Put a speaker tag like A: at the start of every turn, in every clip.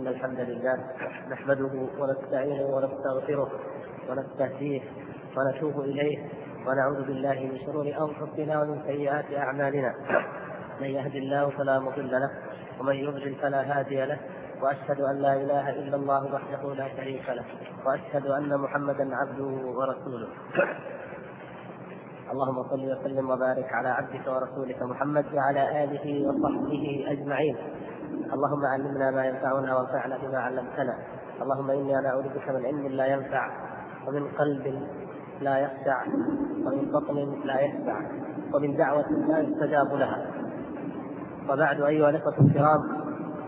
A: إن الحمد لله نحمده ونستعينه ونستغفره ونستهديه ونتوب إليه ونعوذ بالله من شرور أنفسنا ومن سيئات أعمالنا. من يهد الله فلا مضل له ومن يضلل فلا هادي له، وأشهد أن لا إله إلا الله وحده لا شريك له، وأشهد أن محمدا عبده ورسوله. اللهم صل وسلم وبارك على عبدك ورسولك محمد وعلى آله وصحبه أجمعين. اللهم علمنا ما ينفعنا وانفعنا بما علمتنا. اللهم إني أعوذ بك من علم لا ينفع ومن قلب لا يخشع ومن بطن لا يشبع ومن دعوة لا يستجاب لها. وبعد، أيها الإخوة الكرام،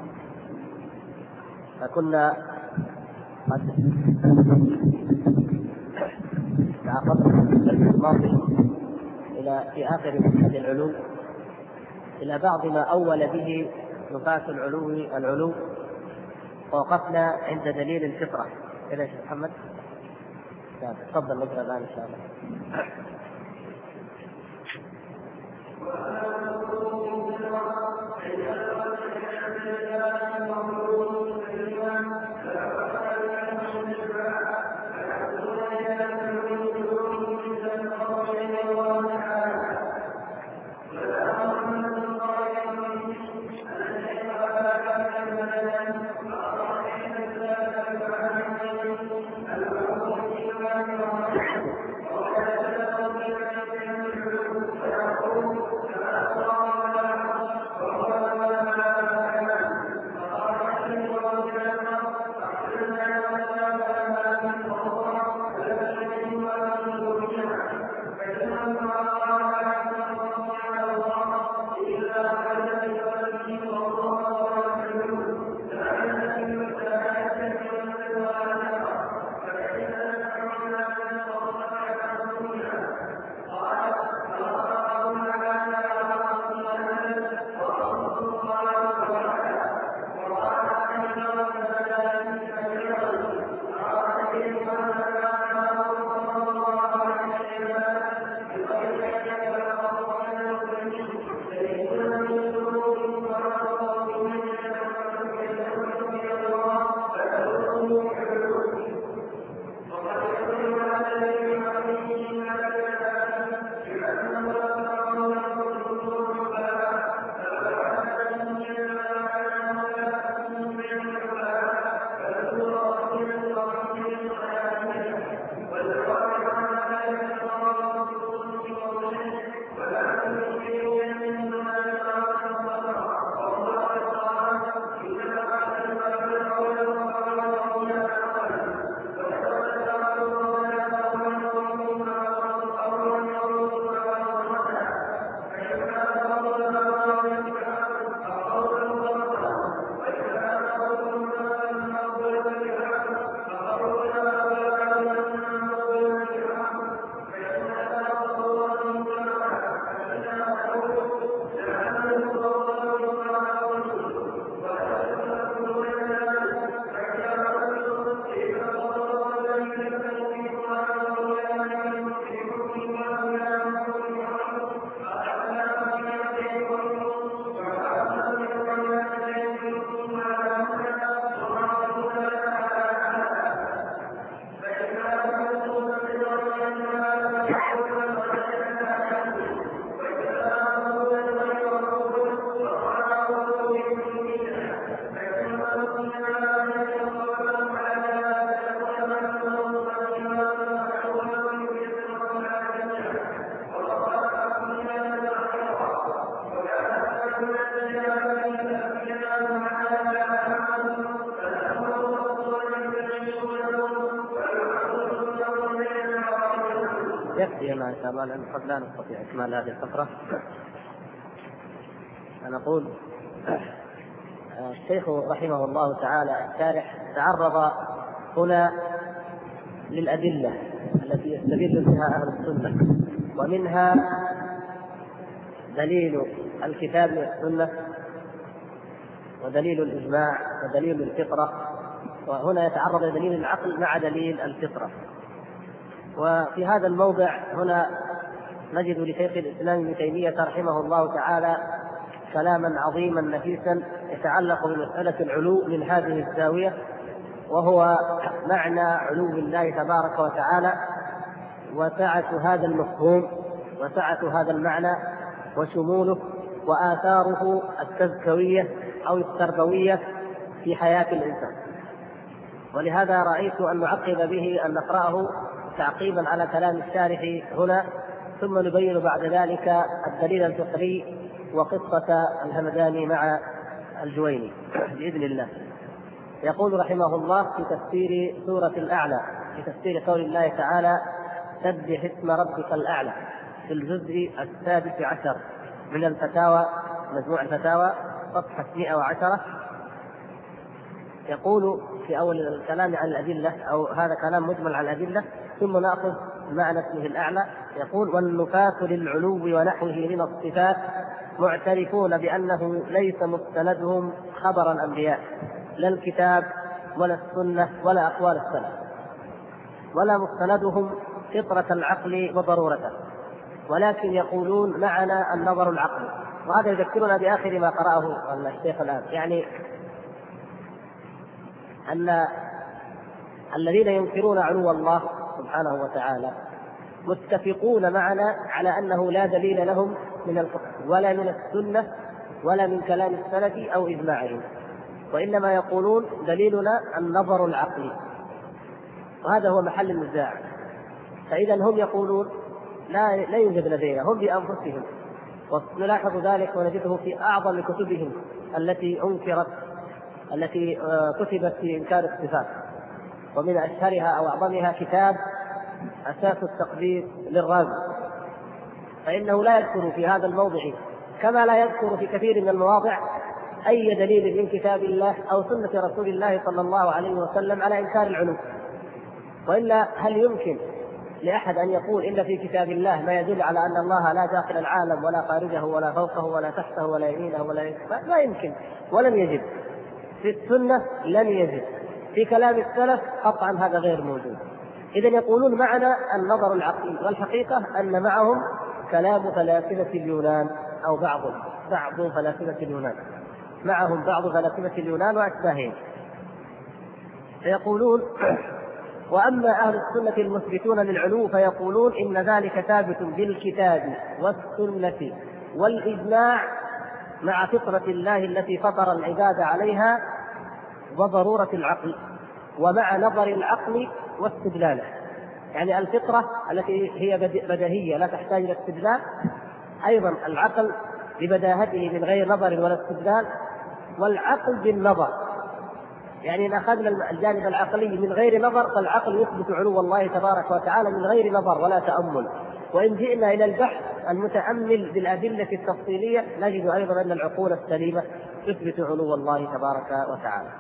A: فكنا قد تعرضنا في الدرس الماضي في آخر مشهد العلو إلى بعض ما أول به نفاة العلو، ووقفنا عند دليل الفطرة. كذا يا شيخ محمد؟ تفضل نقرأ الآن إن شاء الله. يكفي ما شاء الله، لأن قد لا نستطيع إكمال هذه الفقرة. أنا أقول الشيخ رحمه الله تعالى الشارح تعرض هنا للأدلة التي يستدل بها أهل السنة، ومنها دليل الكتاب والسنة ودليل الإجماع ودليل الفطرة، وهنا يتعرض لدليل العقل مع دليل الفطرة. وفي هذا الموضع هنا نجد لشيخ الإسلام ابن تيمية رحمه الله تعالى كلاما عظيما نفيسا يتعلق بمسألة العلو من هذه الزاوية، وهو معنى علو الله تبارك وتعالى وسعة هذا المفهوم وسعة هذا المعنى وشموله وآثاره التزكوية أو التربوية في حياة الإنسان. ولهذا رأيت أن نعقب به أن نقرأه تعقيبا على كلام الشارح هنا، ثم نبين بعد ذلك الدليل الفقهي وقصة الهمداني مع الجويني بإذن الله. يقول رحمه الله في تفسير سورة الأعلى، في تفسير قول الله تعالى: سبح اسم ربك الأعلى، في الجزء 16 من الفتاوى، مجموع الفتاوى، صفحة 110. يقول في أول الكلام عن الأدلة، أو هذا كلام مجمل عن الأدلة، ثم نأخذ معنى اسمه الأعلى. يقول: والنفاة للعلو ونحوه من الصفات معترفون بأنه ليس مستندهم خبر الأنبياء، لا الكتاب ولا السنة ولا أقوال السلف، ولا مستندهم فطرة العقل وضرورته، ولكن يقولون معنا النظر العقلي. وهذا يذكرنا بآخر ما قرأه الشيخ الآن، يعني أن الذين ينكرون علو الله سبحانه وتعالى متفقون معنا على أنه لا دليل لهم من الفقه ولا من السنة ولا من كلام السلف أو إجماعهم، وإنما يقولون دليلنا النظر العقلي، وهذا هو محل النزاع. فإذا هم يقولون لا يوجد لدينا، هم بأنفسهم، ونلاحظ ذلك ونجده في أعظم كتبهم التي أنكرت، التي كتبت في إنكار الصفات، ومن أشهرها أو أعظمها كتاب أساس التقدير للرازي، فإنه لا يذكر في هذا الموضع كما لا يذكر في كثير من المواضع أي دليل من كتاب الله أو سنة رسول الله صلى الله عليه وسلم على إنكار العلو. وإلا هل يمكن لأحد أن يقول إن في كتاب الله ما يدل على أن الله لا داخل العالم ولا خارجه ولا فوقه ولا تحته ولا يمينه ولا يساره؟ لا يمكن ولن يجد. في السنة لن يجد، في كلام السلف قطعا هذا غير موجود. إذن يقولون معنا النظر العقلي، والحقيقة أن معهم كلام فلاسفة اليونان أو بعض فلاسفة اليونان، معهم بعض فلاسفة اليونان وأشباههم. فيقولون: وأما أهل السنة المثبتون للعلو فيقولون إن ذلك ثابت بالكتاب والسنة والإجماع مع فطرة الله التي فطر العباد عليها وضرورة العقل، ومع نظر العقل واستدلاله. يعني الفطرة التي هي بديهية لا تحتاج إلى استدلال، أيضا العقل ببداهته من غير نظر ولا استدلال، والعقل بالنظر. يعني إن أخذنا الجانب العقلي من غير نظر فالعقل يثبت علو الله تبارك وتعالى من غير نظر ولا تأمل. وإن جئنا إلى البحث المتأمل بالأدلة التفصيلية نجد أيضا أن العقول السليمة تثبت علو الله تبارك وتعالى.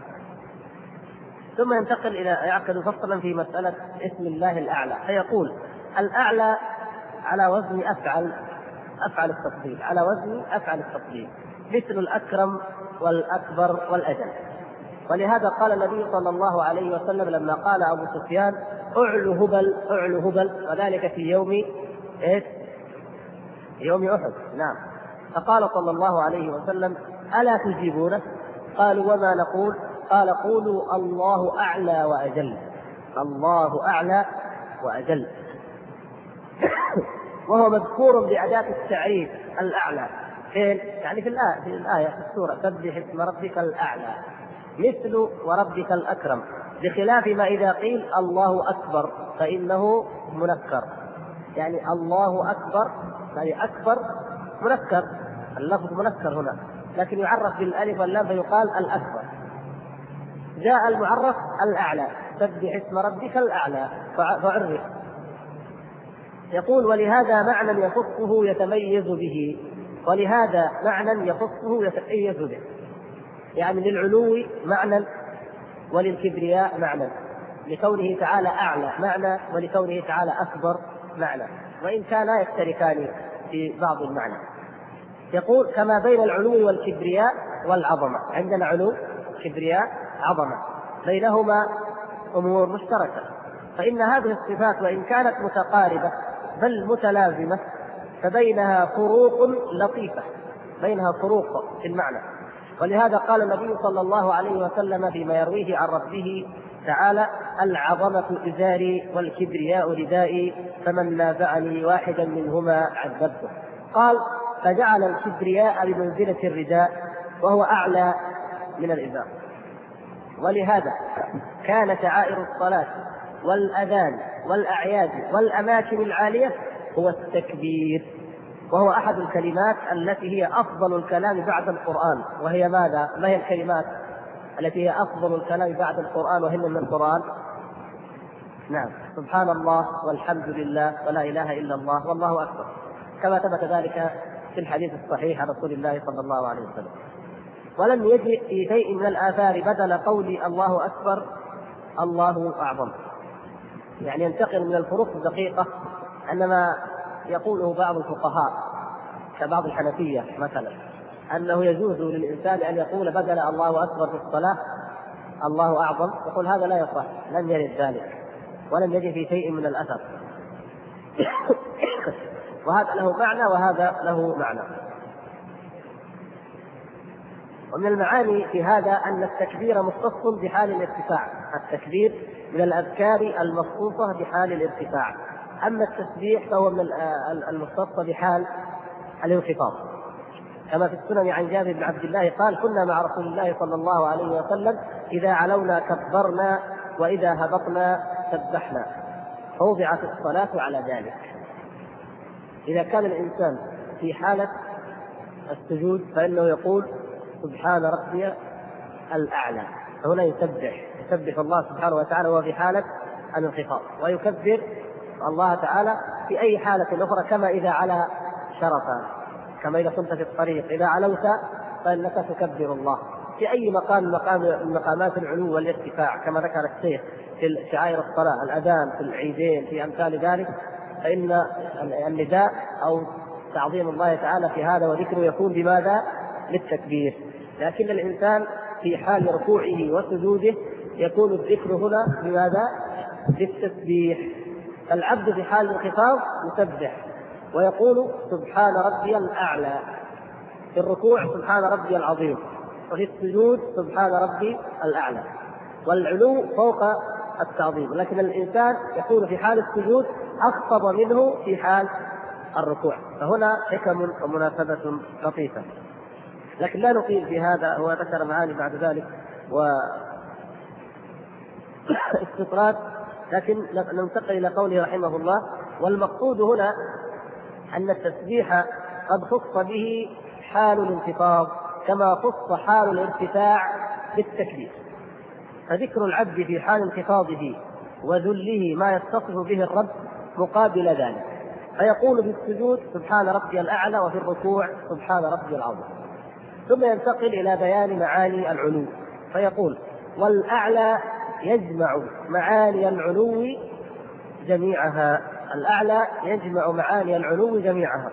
A: ثم ينتقل إلى يعقد فصلا في مسألة اسم الله الأعلى، فيقول: الأعلى على وزن أفعل التفضيل، على وزن أفعل التفضيل، مثل الأكرم والأكبر والأجل. ولهذا قال النبي صلى الله عليه وسلم لما قال أبو سفيان: أعلو هبل أعلو هبل، وذلك في يوم أحد. نعم. فقال صلى الله عليه وسلم: ألا تجيبونه؟ قالوا: وما نقول؟ قال: قولوا الله أعلى وأجل، الله أعلى وأجل. وهو مذكور بأداة التعريف الأعلى، يعني في الآية في السورة: سبح اسم ربك الأعلى، مثل وربك الأكرم، بخلاف ما إذا قيل الله أكبر فإنه منكر. يعني الله أكبر يعني أكبر منكر، اللفظ منكر هنا، لكن يعرف بالألف واللام فيقال الأكبر. جاء المعرف الأعلى، سبح اسم ربك الأعلى فعرف. يقول: ولهذا معنى يخصه يتميز به، ولهذا معنى يخصه يتميز به، يعني للعلو معنى وللكبرياء معنى، لكونه تعالى أعلى معنى ولكونه تعالى أكبر معنى، وإن كانا يشتركان في بعض المعنى. يقول: كما بين العلو والكبرياء والعظمة، عندنا علو كبرياء عظمة، بينهما أمور مشتركة، فإن هذه الصفات وإن كانت متقاربة بل متلازمة فبينها فروق لطيفة بينها فروق في المعنى. ولهذا قال النبي صلى الله عليه وسلم فيما يرويه عن ربه تعالى: العظمة إزاري والكبرياء ردائي فمن نازعني واحدا منهما عذبته. قال: فجعل الكبرياء بمنزلة الرداء وهو أعلى من الإزار. ولهذا كان شعائر الصلاة والأذان والأعياد والأماكن العالية هو التكبير، وهو أحد الكلمات التي هي أفضل الكلام بعد القرآن. وهي ماذا؟ ما هي الكلمات التي هي أفضل الكلام بعد القرآن وهن من القرآن؟ نعم: سبحان الله والحمد لله ولا إله إلا الله والله أكبر، كما ثبت ذلك في الحديث الصحيح عن رسول الله صلى الله عليه وسلم. ولم يجئ في شيء من الآثار بدل قول الله أكبر الله أعظم. يعني ينتقل من الفروق الدقيقة أنما يقوله بعض الفقهاء كبعض الحنفية مثلا أنه يجوز للإنسان أن يقول بدل الله أكبر في الصلاة الله أعظم، يقول هذا لا يصح، لم يرد ذلك ولم يجد في شيء من الأثر. وهذا له معنى وهذا له معنى. ومن المعاني في هذا أن التكبير مختص بحال الارتفاع، التكبير من الأذكار المخصوصة بحال الارتفاع، أما التسبيح فهو من المختص بحال الانخفاض، كما في السنن عن جابر بن عبد الله قال: كنا مع رسول الله صلى الله عليه وسلم إذا علونا كبرنا وإذا هبطنا سبحنا، فوضعت الصلاة على ذلك. إذا كان الإنسان في حالة السجود فإنه يقول: سبحان ربي الأعلى، فهنا يسبح الله سبحانه وتعالى وهو في حالة الانخفاض، ويكبر الله تعالى في أي حالة أخرى، كما إذا على شرفا، كما إذا كنت في الطريق إذا علوت فإنك تكبر الله في أي مقام من مقامات العلو والارتفاع، كما ذكر الشيخ في شعائر الصلاة، الأذان في العيدين في أمثال ذلك، فإن النداء أو تعظيم الله تعالى في هذا وذكره يكون بماذا؟ للتكبير. لكن الإنسان في حال ركوعه وسجوده يكون الذكر هنا بماذا؟ للتسبيح. العبد في حال الانخفاض يسبح ويقول: سبحان ربي الأعلى، في الركوع سبحان ربي العظيم، وفي السجود سبحان ربي الأعلى، والعلو فوق التعظيم. لكن الإنسان يكون في حال السجود أخفض منه في حال الركوع، فهنا حكم ومناسبة لطيفة. لكن لا نطيل في هذا، هو ذكر معاني بعد ذلك واستطراد، لكن ننتقل إلى قوله رحمه الله: والمقصود هنا أن التسبيح قد خص به حال الانخفاض كما خص حال الارتفاع بالتكبير، فذكر العبد في حال انخفاضه وذله ما يتصف به الرب مقابل ذلك، فيقول في السجود سبحان ربي الأعلى، وفي الركوع سبحان ربي العظيم. ثم ينتقل إلى بيان معاني العلو فيقول: والأعلى يجمع معاني العلو جميعها، الأعلى يجمع معاني العلو جميعها،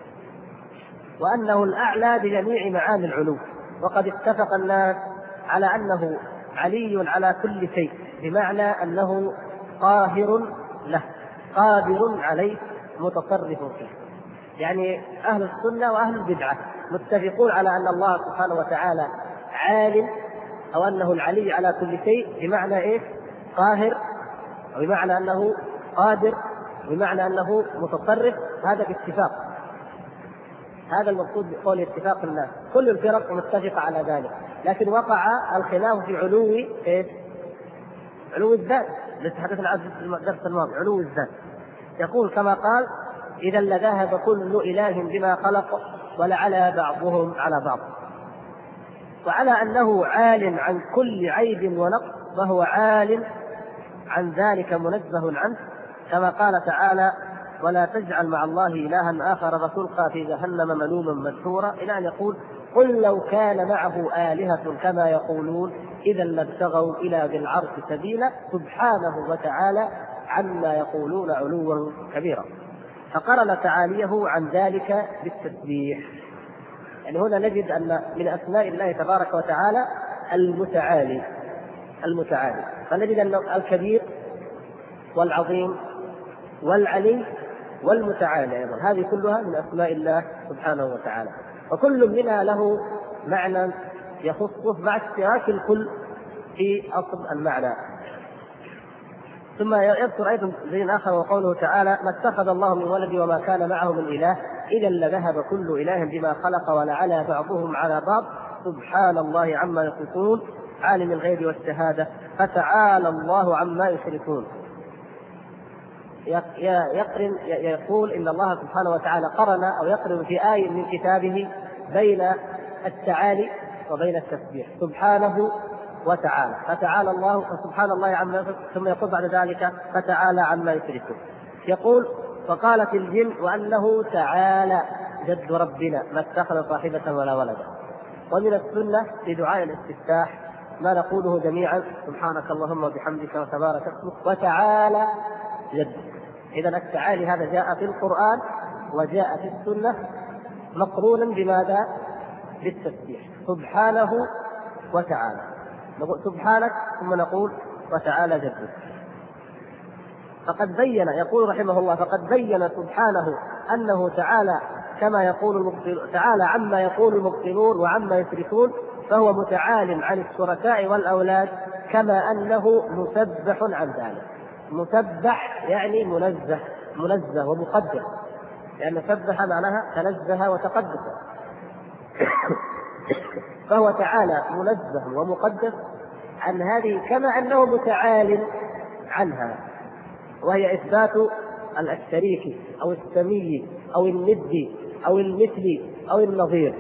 A: وأنه الأعلى بجميع معاني العلو. وقد اتفق الناس على أنه علي على كل شيء، بمعنى أنه قاهر له قادر عليه متصرف فيه. يعني أهل السنة وأهل البدعة متفقون على أن الله سبحانه وتعالى عالم، أو أنه العلي على كل شيء، بمعنى إيه؟ قاهر، وبمعنى أنه قادر، بمعنى أنه متصرف. هذا باتفاق، هذا المقصود بقول اتفاق الناس، كل الفرق متفقة على ذلك. لكن وقع الخلاف في علو إيه؟ علو الذات، التي تحدثنا عنه في الدرس الماضي، علو الذات. يقول كما قال: إذا لذهب كل إله بما خلق ولعلى بعضهم على بعض. وعلى أنه عال عن كل عيب ونقص، فهو عال عن ذلك منزه عنه، كما قال تعالى: ولا تجعل مع الله إلها آخر فتلقى في جهنم ملوما مدحورا، إلى أن يقول: قل لو كان معه آلهة كما يقولون إذا لابتغوا إلى ذي العرش سبيلا سبحانه وتعالى عما يقولون علوا كبيرا. فقرن تعاليه عن ذلك بالتسبيح. يعني هنا نجد أن من أسماء الله تبارك وتعالى المتعالي، فنجد أن الكبير والعظيم والعلي والمتعالي أيضا، هذه كلها من أسماء الله سبحانه وتعالى. وكل منها له معنى يخصه مع اشتراك الكل في أصل المعنى. ثم يذكر أيضا دليل آخر وقوله تعالى: ما اتخذ الله من ولد وما كان معه من إله إذا لذهب كل إله بما خلق ولعلى بعضهم على بعض سبحان الله عما يصفون عالم الغيب والشهادة فتعالى الله عما يشركون. يقول إن الله سبحانه وتعالى قرن أو يقرن في آية من كتابه بين التعالي وبين التسبيح سبحانه وتعالى، فتعالى الله وسبحان الله عما يصفون، ثم يقول بعد ذلك فتعالى عما يشركون. يقول: فقالت الجن وأنه تعالى جد ربنا ما اتخذ صاحبة ولا ولدا. ومن السنة في دعاء الاستفتاح ما نقوله جميعا: سبحانك اللهم وبحمدك وتبارك اسمك وتعالى جدك. إذا التعالي هذا جاء في القرآن وجاء في السنة مقرونا بماذا؟ بالتسبيح سبحانه وتعالى. نقول سبحانك ثم نقول وتعالى جدك. فقد بين، يقول رحمه الله: فقد بين سبحانه أنه تعالى كما يقول تعالى عما يقول المبطلون وعما يشركون، فهو متعال عن الشركاء والأولاد كما أنه مسبح عن ذلك. مسبح يعني منزه ومقدس، لأن سبح معناها تنزه وتقدس. فهو تعالى منزه ومقدس عن هذه كما أنه متعال عنها، وهي إثبات الشريك أو السمي أو الند أو المثل أو النظير.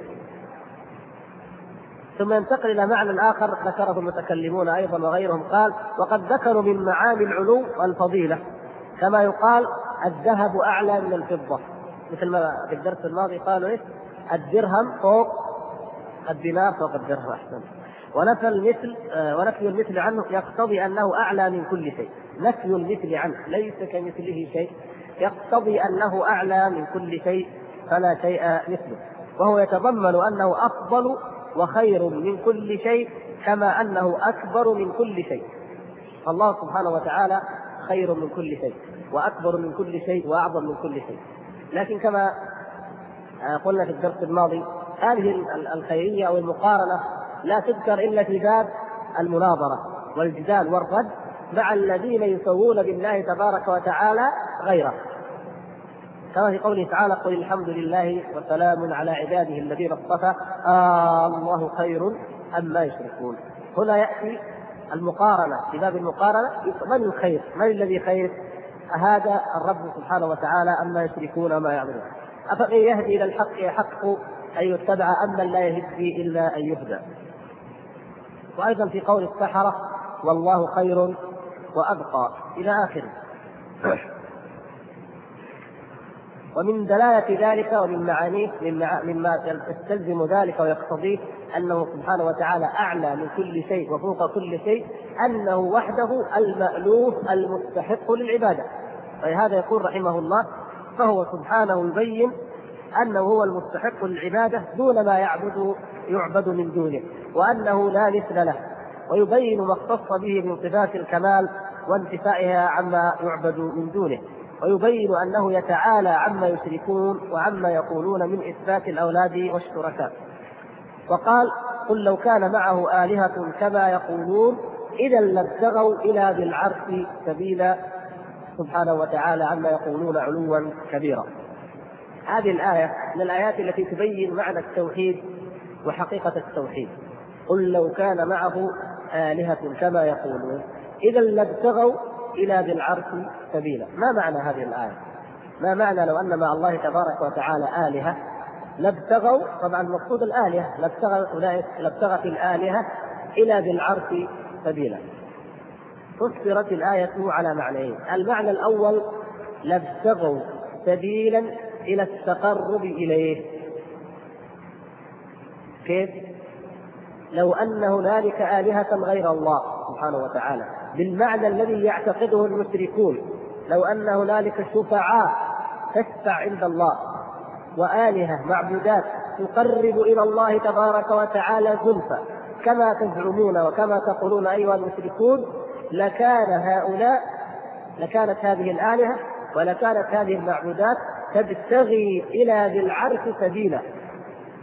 A: ثم ينتقل إلى معنى آخر ذكره المتكلمون أيضا وغيرهم، قال: وقد ذكروا من معاني العلو والفضيلة كما يقال الذهب أعلى من الفضة، مثل ما في الدرس الماضي قالوا إيه؟ الدرهم فوق الدينار فوق الدرهم أحسن. ونفي المثل عنه يقتضي أنه أعلى من كل شيء. نفي المثل عنه ليس كمثله شيء يقتضي أنه أعلى من كل شيء فلا شيء مثله، وهو يتضمن أنه أفضل وخير من كل شيء كما أنه أكبر من كل شيء. الله سبحانه وتعالى خير من كل شيء وأكبر من كل شيء وأعظم من كل شيء. لكن كما قلنا في الدرس الماضي هذه الخيرية أو المقارنة لا تذكر إلا في باب المناظرة والجدال والرد مع الذين يسوون بالله تبارك وتعالى غيره، كما في قوله تعالى: قل الحمد لله وسلام على عباده الذين اصطفى الله خير أما يشركون. هنا يأتي المقارنة في باب المقارنة: من الخير؟ من الذي خير؟ هذا الرب سبحانه وتعالى أما يشركون ما يعبدون. أفمن يهدي إلى الحق يحق أن يتبع أما لا يهدي إلا أن يهدى. وأيضا في قول السحرة: والله خير وأبقى إلى آخره. ومن دلالة ذلك ومن معانيه مما يستلزم ذلك ويقتضيه أنه سبحانه وتعالى أعلى من كل شيء وفوق كل شيء أنه وحده المألوف المستحق للعبادة. فلهذا يقول رحمه الله: فهو سبحانه يبين أنه هو المستحق للعبادة دون ما يعبد من دونه، وأنه لا مثل له، ويبين ما اختص به من صفات الكمال وانتفائها عما يعبد من دونه، ويبين أنه يتعالى عما يشركون وعما يقولون من إثبات الأولاد والشركاء. وقال: قل لو كان معه آلهة كما يقولون إذا لابتغوا إلى ذي العرش سبيلا سبحانه وتعالى عما يقولون علوا كبيرا. هذه الآية من الآيات التي تبين معنى التوحيد وحقيقة التوحيد. قل لو كان معه آلهة كما يقولون إذا لابتغوا إلى ذي العرش سبيلا. ما معنى هذه الآية؟ ما معنى لو أن مع الله تبارك وتعالى آلهة لابتغوا؟ طبعا المقصود الآلهة، لابتغت الآلهة إلى ذي العرش سبيلا. فسرت الآية على معنيين: المعنى الأول لابتغوا سبيلا إلى التقرب إليه. كيف؟ لو أن هنالك آلهة غير الله سبحانه وتعالى بالمعنى الذي يعتقده المشركون، لو أن هنالك شفعاء تشفع عند الله وآلهة معبودات تقرب إلى الله تبارك وتعالى زلفى كما تزعمون وكما تقولون أيها المشركون، لكانت هذه الآلهة ولكانت هذه المعبودات تبتغي إلى ذي العرش سبيلا،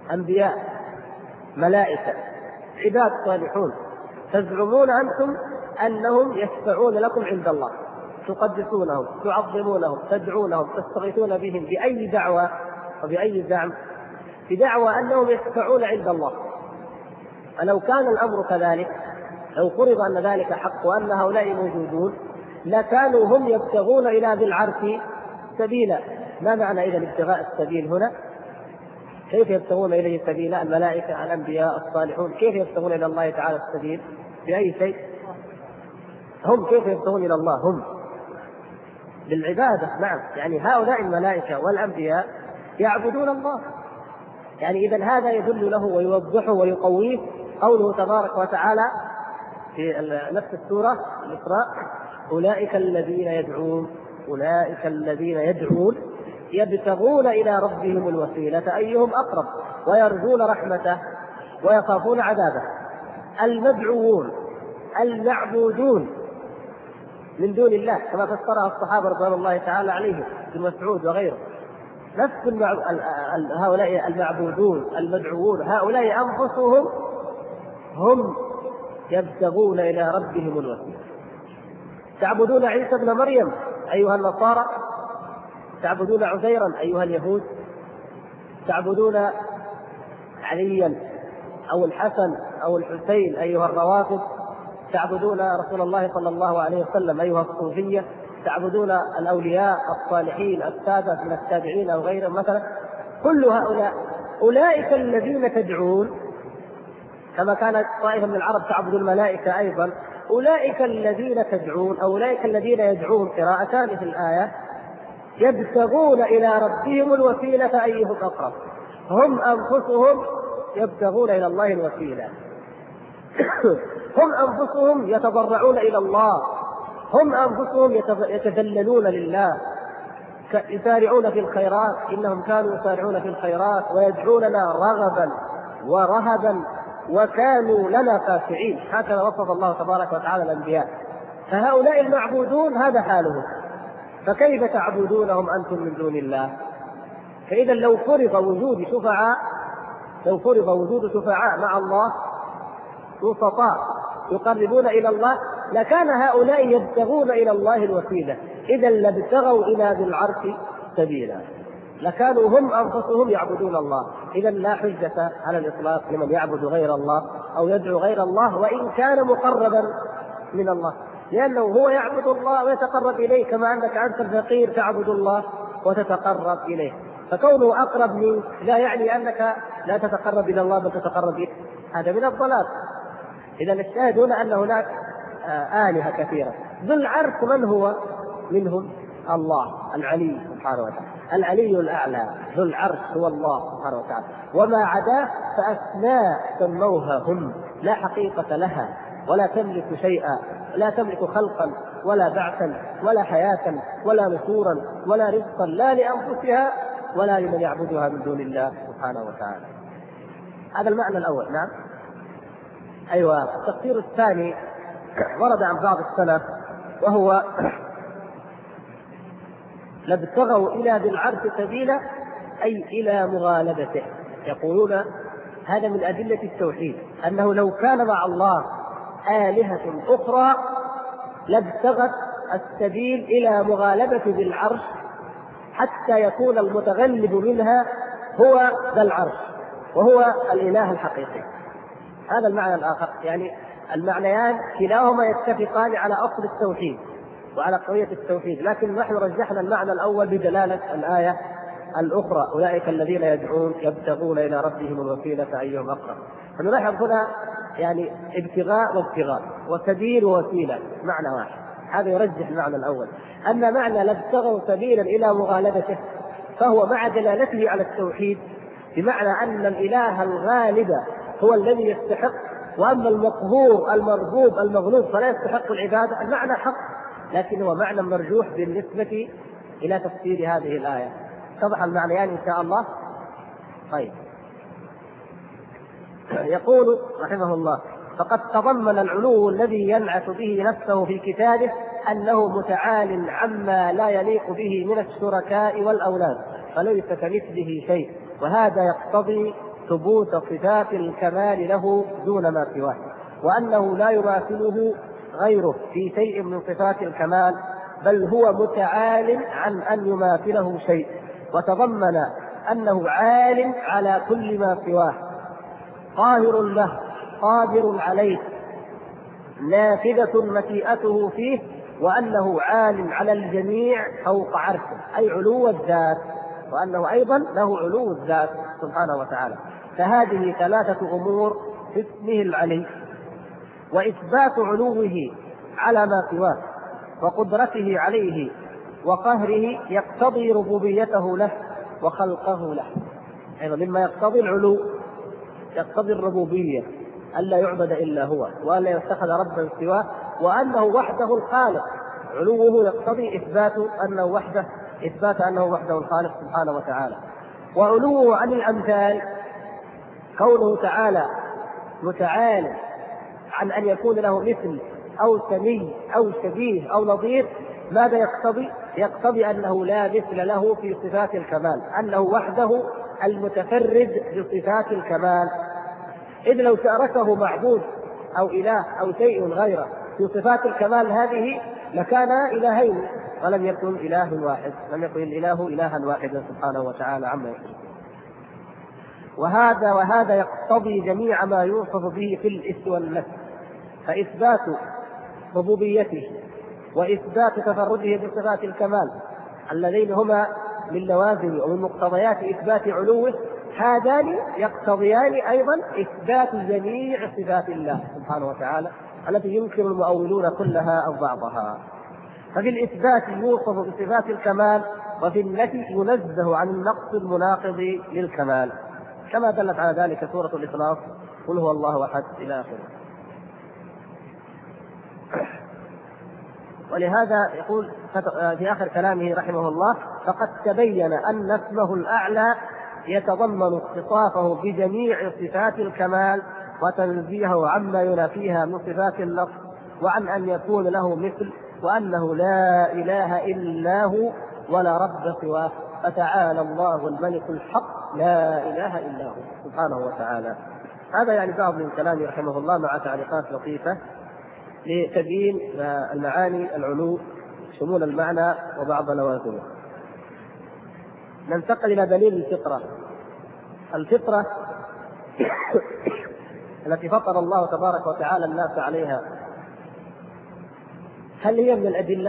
A: أنبياء، ملائكة، عباد صالحون، تزعمون أنتم أنهم يشفعون لكم عند الله، تقدسونهم، تعظمونهم، تدعونهم، تستغيثون بهم بأي دعوة وبأي زعم؟ بدعوى أنهم يشفعون عند الله. فلو كان الأمر كذلك، لو فرض أن ذلك حق وأن هؤلاء موجودون، لكانوا هم يبتغون إلى ذي العرش سبيلا. ما معنى إذن ابتغاء السبيل هنا؟ كيف يبتغون إليه سبيلا؟ الملائكة، الأنبياء، الصالحون، كيف يبتغون إلى الله تعالى السبيل؟ بأي شيء؟ هم كيف يبتغون إلى الله؟ هم بالعبادة. نعم، يعني هؤلاء الملائكة والأنبياء يعبدون الله. يعني إذن هذا يدل له ويوضحه ويقويه قوله تبارك وتعالى في نفس السورة الإسراء: أولئك الذين يدعون يبتغون إلى ربهم الوسيلة أيهم أقرب ويرجون رحمته ويخافون عذابه. المدعوون المعبودون من دون الله كما فسرها الصحابة رضوان الله تعالى عليهم، ابن مسعود وغيره. نفس هؤلاء المعبودون المدعوون، هؤلاء أنفسهم هم يبتغون إلى ربهم الوسيلة. تعبدون عيسى ابن مريم أيها النصارى، تعبدون عزيرا أيها اليهود، تعبدون عليا أو الحسن أو الحسين أيها الروافض، تعبدون رسول الله صلى الله عليه وسلم أيها الصوفية، تعبدون الأولياء الصالحين السادة من التابعين أو غيرهم مثلا. كل هؤلاء أولئك الذين تدعون، كما كانت طائفة من العرب تعبد الملائكة أيضا، أولئك الذين تدعون، أولئك الذين يدعون، قراءتان في الآية، يبتغون إلى ربهم الوسيلة أيهم أقرب. هم أنفسهم يبتغون إلى الله الوسيلة. هم أنفسهم يتضرعون إلى الله، هم أنفسهم يتذللون لله، يسارعون في الخيرات، إنهم كانوا يسارعون في الخيرات ويدعوننا رغبا ورهبا وكانوا لنا خاشعين. هكذا وصف الله تبارك وتعالى الأنبياء. فهؤلاء المعبودون هذا حالهم، فكيف تعبدونهم أنتم من دون الله؟ فإذا لو فرض وجود شفعاء مع الله وسطاء يقربون إلى الله، لكان هؤلاء يبتغون إلى الله الوسيلة، إذا لابتغوا إلى ذي العرش سبيلا، لكانوا هم أنفسهم يعبدون الله. إذا لا حجة على الإطلاق لمن يعبد غير الله أو يدعو غير الله وإن كان مقربا من الله، لأنه هو يعبد الله ويتقرب إليه، كما أنك أنت الفقير تعبد الله وتتقرب إليه. فكونه أقرب منك لا يعني أنك لا تتقرب إلى الله بل تتقرب إليه، هذا من الضلال. إذا الشاهد هنا أن هناك آلهة كثيرة. ذو العرش من هو منهم؟ الله العلي سبحانه وتعالى، العلي الأعلى. ذو العرش هو الله سبحانه وتعالى، وما عداه فأسماء سموها هم، لا حقيقة لها ولا تملك شيئا، لا تملك خلقا ولا بعثا ولا حياة ولا نشورا ولا رزقا، لا لأنفسها ولا لمن يعبدها من دون الله سبحانه وتعالى. هذا المعنى الأول. نعم، أيوة. التفسير الثاني ورد عن بعض السلف، وهو لابتغوا إلى ذي العرش سبيلا، أي إلى مغالبته. يقولون هذا من أدلة التوحيد، أنه لو كان مع الله آلهة أخرى لابتغت السبيل إلى مغالبة ذي العرش حتى يكون المتغلب منها هو ذا العرش وهو الإله الحقيقي. هذا المعنى الآخر، يعني المعنيان كلاهما يتفقان على أصل التوحيد وعلى قضية التوحيد، لكن نحن رجحنا المعنى الأول بدلالة الآية الأخرى: أولئك الذين يدعون يبتغون إلى ربهم الوسيلة أيهم أقرب. فنلاحظ هنا يعني ابتغاء وابتغاء وسبيل ووسيلة معنى واحد، هذا يرجح المعنى الأول. أما معنى لابتغوا سبيلا إلى مغالبته فهو مع دلالته على التوحيد، بمعنى أن الإله الغالب هو الذي يستحق، وأما المقهور المرغوب المغلوب فلا يستحق العبادة. المعنى حق، لكن هو معنى مرجوح بالنسبة إلى تفسير هذه الآية. اتضح المعنيان إن شاء الله. طيب، يقول رحمه الله: فقد تضمن العلو الذي ينعت به نفسه في كتابه أنه متعال عما لا يليق به من الشركاء والأولاد، فليس كمثله شيء، وهذا يقتضي ثبوت صفات الكمال له دون ما سواه، وأنه لا يماثله غيره في شيء من صفات الكمال، بل هو متعال عن أن يماثله شيء، وتضمن أنه عال على كل ما سواه، قاهر له، قادر عليه، نافذة مشيئته فيه، وأنه عال على الجميع فوق عرشه، أي علو الذات، وأنه أيضا له علو الذات سبحانه وتعالى. فهذه ثلاثة أمور في اسمه العلي. وإثبات علوه على ما سواه وقدرته عليه وقهره يقتضي ربوبيته له وخلقه له، أيضا مما يقتضي العلو يقتضي الربوبية، ألا يعبد إلا هو، وألا يتخذ ربا سواه، وأنه وحده الخالق. علوه يقتضي إثبات أنه وحده الخالق سبحانه وتعالى. وعلوه عن الأمثال كونه تعالى متعال عن أن يكون له مثل أو سمي أو شبيه أو نظير. ماذا يقتضي؟ يقتضي أنه لا مثل له في صفات الكمال، أنه وحده المتفرد بصفات الكمال، إذ لو شاركه معبود أو إله أو شيء غيره في صفات الكمال هذه لكان إلهين ولم يكن إله واحد، لم يكن الإله إلها واحدا سبحانه وتعالى عما يشركون. وهذا يقتضي جميع ما يوصف به في الاسم والنفس، فإثبات ربوبيته وإثبات تفرده بصفات الكمال اللذين هما من لوازم ومن مقتضيات إثبات علوه، هذان يقتضيان أيضا إثبات جميع صفات الله سبحانه وتعالى التي ينكر المؤولون كلها أو بعضها. ففي الإثبات يوصف بصفات الكمال، وفي النفي ينزه عن النقص المناقض للكمال، كما دلت على ذلك سورة الإخلاص قل هو الله أحد إلى آخره. ولهذا يقول في آخر كلامه رحمه الله: فقد تبين أن اسمه الأعلى يتضمن اتصافه بجميع صفات الكمال وتنزيهه عما ينافيها من صفات النقص، وعن أن يكون له مثل، وأنه لا إله إلا هو ولا رب سواه، فتعالى الله الملك الحق لا إله إلا هو سبحانه وتعالى. هذا يعني بعض من كلامه رحمه الله مع تعليقات لطيفة لتبيين المعاني العلو شمول المعنى وبعض لوازمه. ننتقل إلى دليل الفطرة. الفطرة التي فطر الله تبارك وتعالى الناس عليها، هل هي من الأدلة؟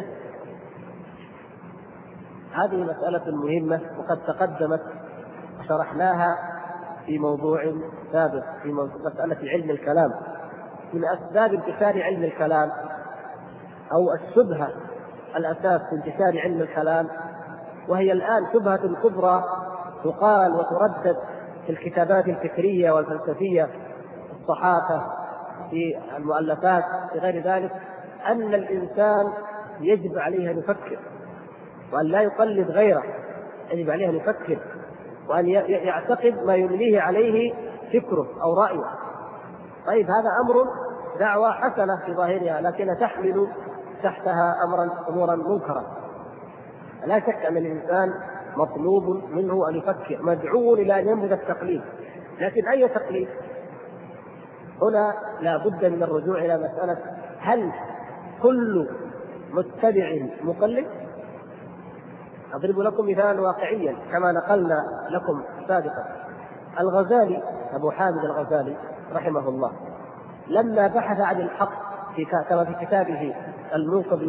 A: هذه مسألة مهمة وقد تقدمت وشرحناها في موضوع سابق في مسألة علم الكلام. من أسباب انتشار علم الكلام أو الشبهة الأساس في انتشار علم الكلام، وهي الآن شبهة كبرى تقال وتردد في الكتابات الفكرية والفلسفية، في الصحافة، في المؤلفات، في غير ذلك، أن الإنسان يجب عليه أن يفكر وأن لا يقلد غيره، يجب عليه أن يفكر وأن يعتقد ما يمليه عليه فكره أو رأيه. طيب هذا أمر دعوة حسنة في ظاهرها، لكن تحمل تحتها أمورا منكرا. لا شك أن الإنسان مطلوب منه أن يفكر، مدعو إلى أن ينبذ التقليد، لكن أي تقليد؟ هنا لا بد من الرجوع إلى مسألة: هل كل متبع مقلد؟ أضرب لكم مثالا واقعيا كما نقلنا لكم سابقا. الغزالي أبو حامد الغزالي رحمه الله لما بحث عن الحق كما في كتابه المنقذ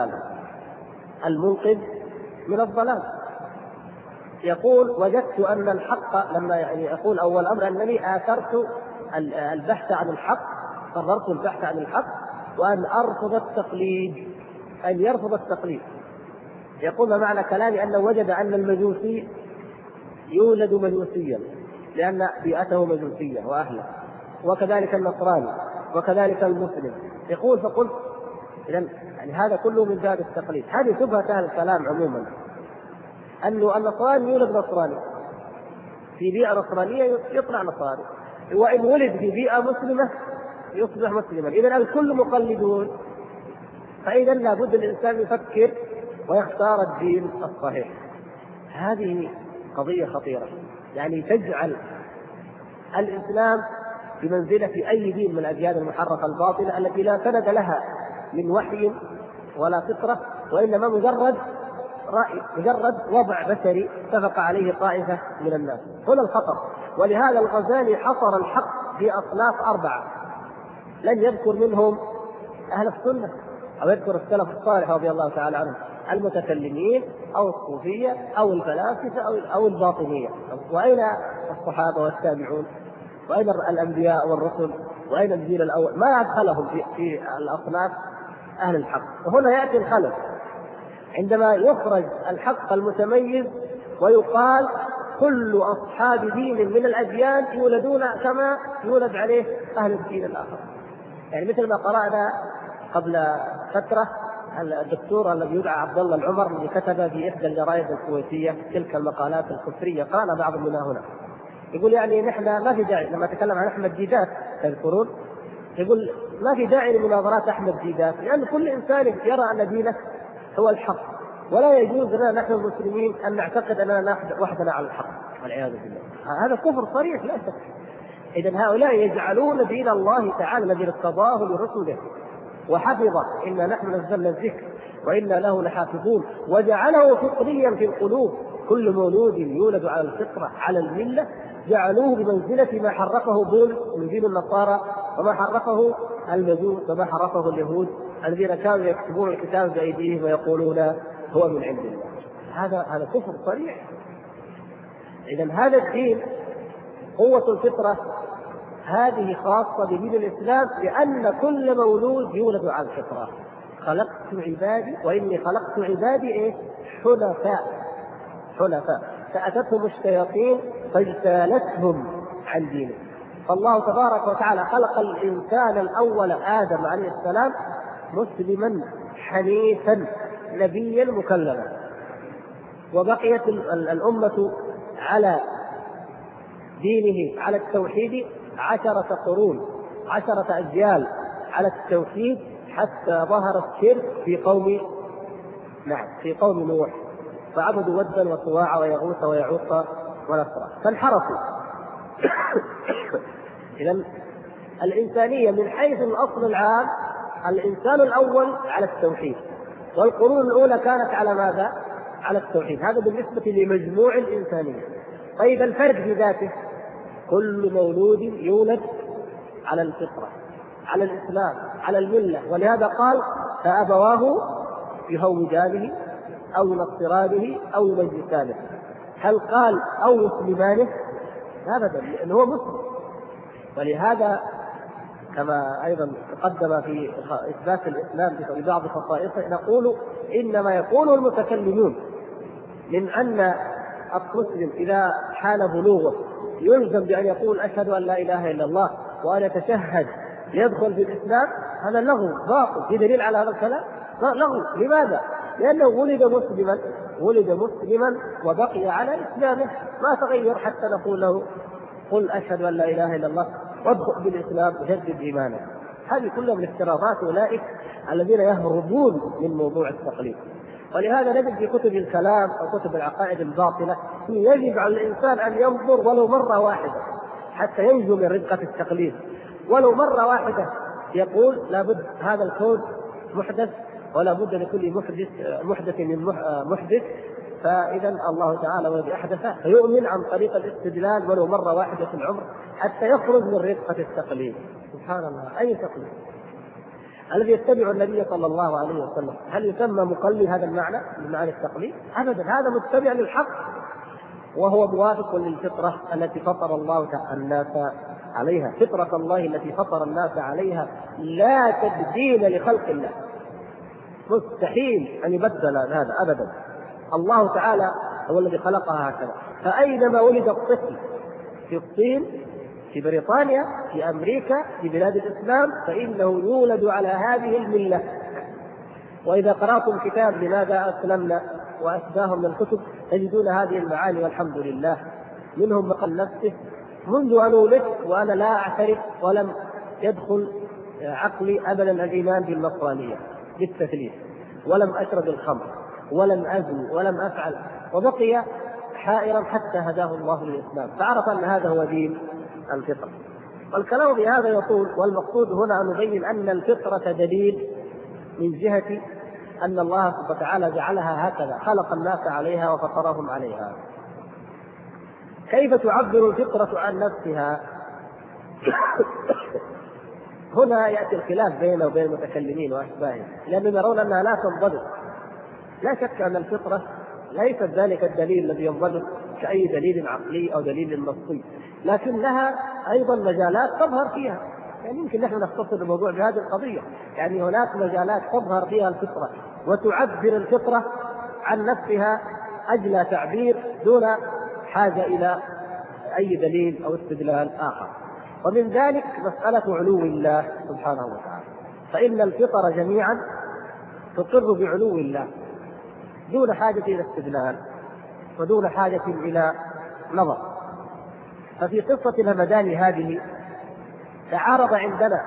A: من الضلال يقول: وجدت أن الحق، لما يقول أول أمر أنني آثرت البحث عن الحق، قررت البحث عن الحق وأن أرفض التقليد، أن يرفض التقليد. يقول: ما معنى كلامي؟ أنه وجد أن المجوسي يولد مجوسيا لأن بيئته مجوسية وأهله، وكذلك النصراني، وكذلك المسلم. يقول: فقلت إذن يعني هذا كله من باب التقليد. هذه شبهة أهل الكلام عموما، أنه النصراني يولد نصراني، في بيئة نصرانية يطلع نصراني، وإن ولد في بيئة مسلمة يصبح مسلما. إذن الكل مقلدون، فإذا لابد الإنسان يفكر ويختار الدين الصحيح. هذه قضية خطيرة، يعني تجعل الإسلام بمنزلة أي دين من الأديان المحرفة الباطلة التي لا سند لها من وحي ولا فطرة، وإنما مجرد رأي، مجرد وضع بشري اتفق عليه طائفة من الناس. هنا الخطر. ولهذا الغزالي حصر الحق في أصناف 4 لن يذكر منهم أهل السنة أو يذكر السلف الصالح رضي الله تعالى عنهم، المتكلمين أو الصوفية أو الفلاسفة أو الباطنية. وأين الصحابة والتابعون؟ وأين الأنبياء والرسل؟ وأين الجيل الأول؟ ما أدخلهم في الأصناف أهل الحق. وهنا يأتي الخلل عندما يخرج الحق المتميز ويقال كل أصحاب دين من الأديان يولدون كما يولد عليه أهل الدين الآخر. يعني مثل ما قرأنا قبل فترة الدكتور الذي يدعى عبد الله العمر الذي كتب في إحدى الجرائد الكويتية تلك المقالات الكفرية، قال بعض منها هنا يقول يعني نحن ما في داعي، لما تكلم عن أحمد ديدات تذكرون يقول ما في داعي لمناظرات أحمد ديدات، لأن كل إنسان يرى أن دينه هو الحق، ولا يجوز لنا نحن المسلمين أن نعتقد أننا وحدنا على الحق والعياذ بالله. هذا كفر صريح لا شك. إذن هؤلاء يجعلون دين الله تعالى الذي ارتضاه لرسله وحفظه، إنا نحن نزلنا الذكر وإنا له لحافظون، وجعله فطريا في القلوب، كل مولود يولد على الفطرة على الملة، جعلوه بمنزلة ما حرفه بولس من دين النصارى وما حرفه المجوس وما حرفه اليهود الذين كانوا يكتبون الكتاب بأيديهم ويقولون هو من عند الله. هذا كفر صريح. إذن هذا الدين قوة الفطرة هذه خاصة بدين الإسلام، لأن كل مولود يولد على الفطرة. خلقت عبادي وإني خلقت عبادي حنفاء فأتتهم الشياطين فاجتالتهم عن دينه. فالله تبارك وتعالى خلق الإنسان الأول آدم عليه السلام مسلما حنيفا نبيا مكلما، وبقيت الأمة على دينه على التوحيد 10 قرون 10 أجيال على التوحيد، حتى ظهر الشرك في قوم نوح، فعبدوا ودا وسواع ويغوث ويعوق ونسرا فانحرفوا. إذن الإنسانية من حيث الأصل العام الإنسان الأول على التوحيد، والقرون الأولى كانت على ماذا؟ على التوحيد. هذا بالنسبة لمجموع الإنسانية. طيب الفرد في ذاته، كل مولود يولد على الفطرة على الإسلام على الملة، ولهذا قال فأبواه يهودانه أو ينصرانه أو يمجسانه. هل قال أو يسلمانه؟ أبدا، لأنه هو مسلم. ولهذا كما أيضا تقدم في إثبات الإسلام ببعض خصائصه نقول إنما يقول المتكلمون من أن المسلم إذا حال بلوغه يلزم بأن يقول أشهد أن لا إله إلا الله وأن يتشهد ليدخل في الإسلام، هذا لغو باطل. في دليل على هذا الكلام؟ لغو. لماذا؟ لأنه ولد مسلما وبقي على إسلامه، ما تغير حتى نقول له قل أشهد أن لا إله إلا الله وادخل بالإسلام وجدد إيمانه. هذه كلها من افتراضات أولئك الذين يهربون من موضوع التقليد. ولهذا نجد في كتب الكلام أو كتب العقائد الباطلة يجب على الإنسان أن ينظر ولو مرة واحدة حتى ينجو من رقة التقليد، ولو مرة واحدة. يقول لابد هذا الكون محدث ولا بد لكل محدث من محدث، فإذا الله تعالى الذي أحدثه فيؤمن عن طريق الاستدلال ولو مرة واحدة في العمر حتى يخرج من رقة التقليد. سبحان الله، أي تقليد؟ الذي يتبع النبي صلى الله عليه وسلم هل يسمى مقلد هذا المعنى من معاني التقليد؟ أبدا، هذا متبع للحق وهو موافق للفطرة التي فطر الله الناس عليها. فطرة الله التي فطر الناس عليها لا تبديل لخلق الله، مستحيل أن يبدل هذا أبدا. الله تعالى هو الذي خلقها هكذا. فأينما ولد الطفل في الصين في بريطانيا في أمريكا في بلاد الإسلام فإنه يولد على هذه الملة. وإذا قرأتم كتاب لماذا أسلمنا وأشباه من الكتب تجدون هذه المعاني والحمد لله. منهم مقال نفسه منذ أن ولدت وأنا لا أعترف ولم يدخل عقلي أبدا الإيمان بالنصرانية بالتثليث، ولم أشرب الخمر ولم أزني ولم أفعل، وبقي حائرا حتى هداه الله للإسلام، فعرف أن هذا هو دين الفطرة. والكلام بهذا يطول، والمقصود هنا أن نبين أن الفطرة دليل من جهة أن الله سبحانه وتعالى جعلها هكذا، خلق الناس عليها وفطرهم عليها. كيف تعبر الفطرة عن نفسها؟ هنا يأتي الخلاف بينه وبين المتكلمين وأشباههم، لأنهم يرون أنها لا تنضبط. لا شك أن الفطرة ليست ذلك الدليل الذي ينضبط كأي دليل عقلي أو دليل نصي، لكن لها أيضا مجالات تظهر فيها. يعني يمكن نحن نختصر الموضوع بهذه القضية، يعني هناك مجالات تظهر فيها الفطرة وتعبر الفطرة عن نفسها أجلى تعبير دون حاجة إلى أي دليل أو استدلال آخر. ومن ذلك مسألة علو الله سبحانه وتعالى، فإن الفطر جميعا تقر بعلو الله دون حاجة إلى استدلال ودون حاجة إلى نظر. ففي قصة الهمدان هذه تعارض عندنا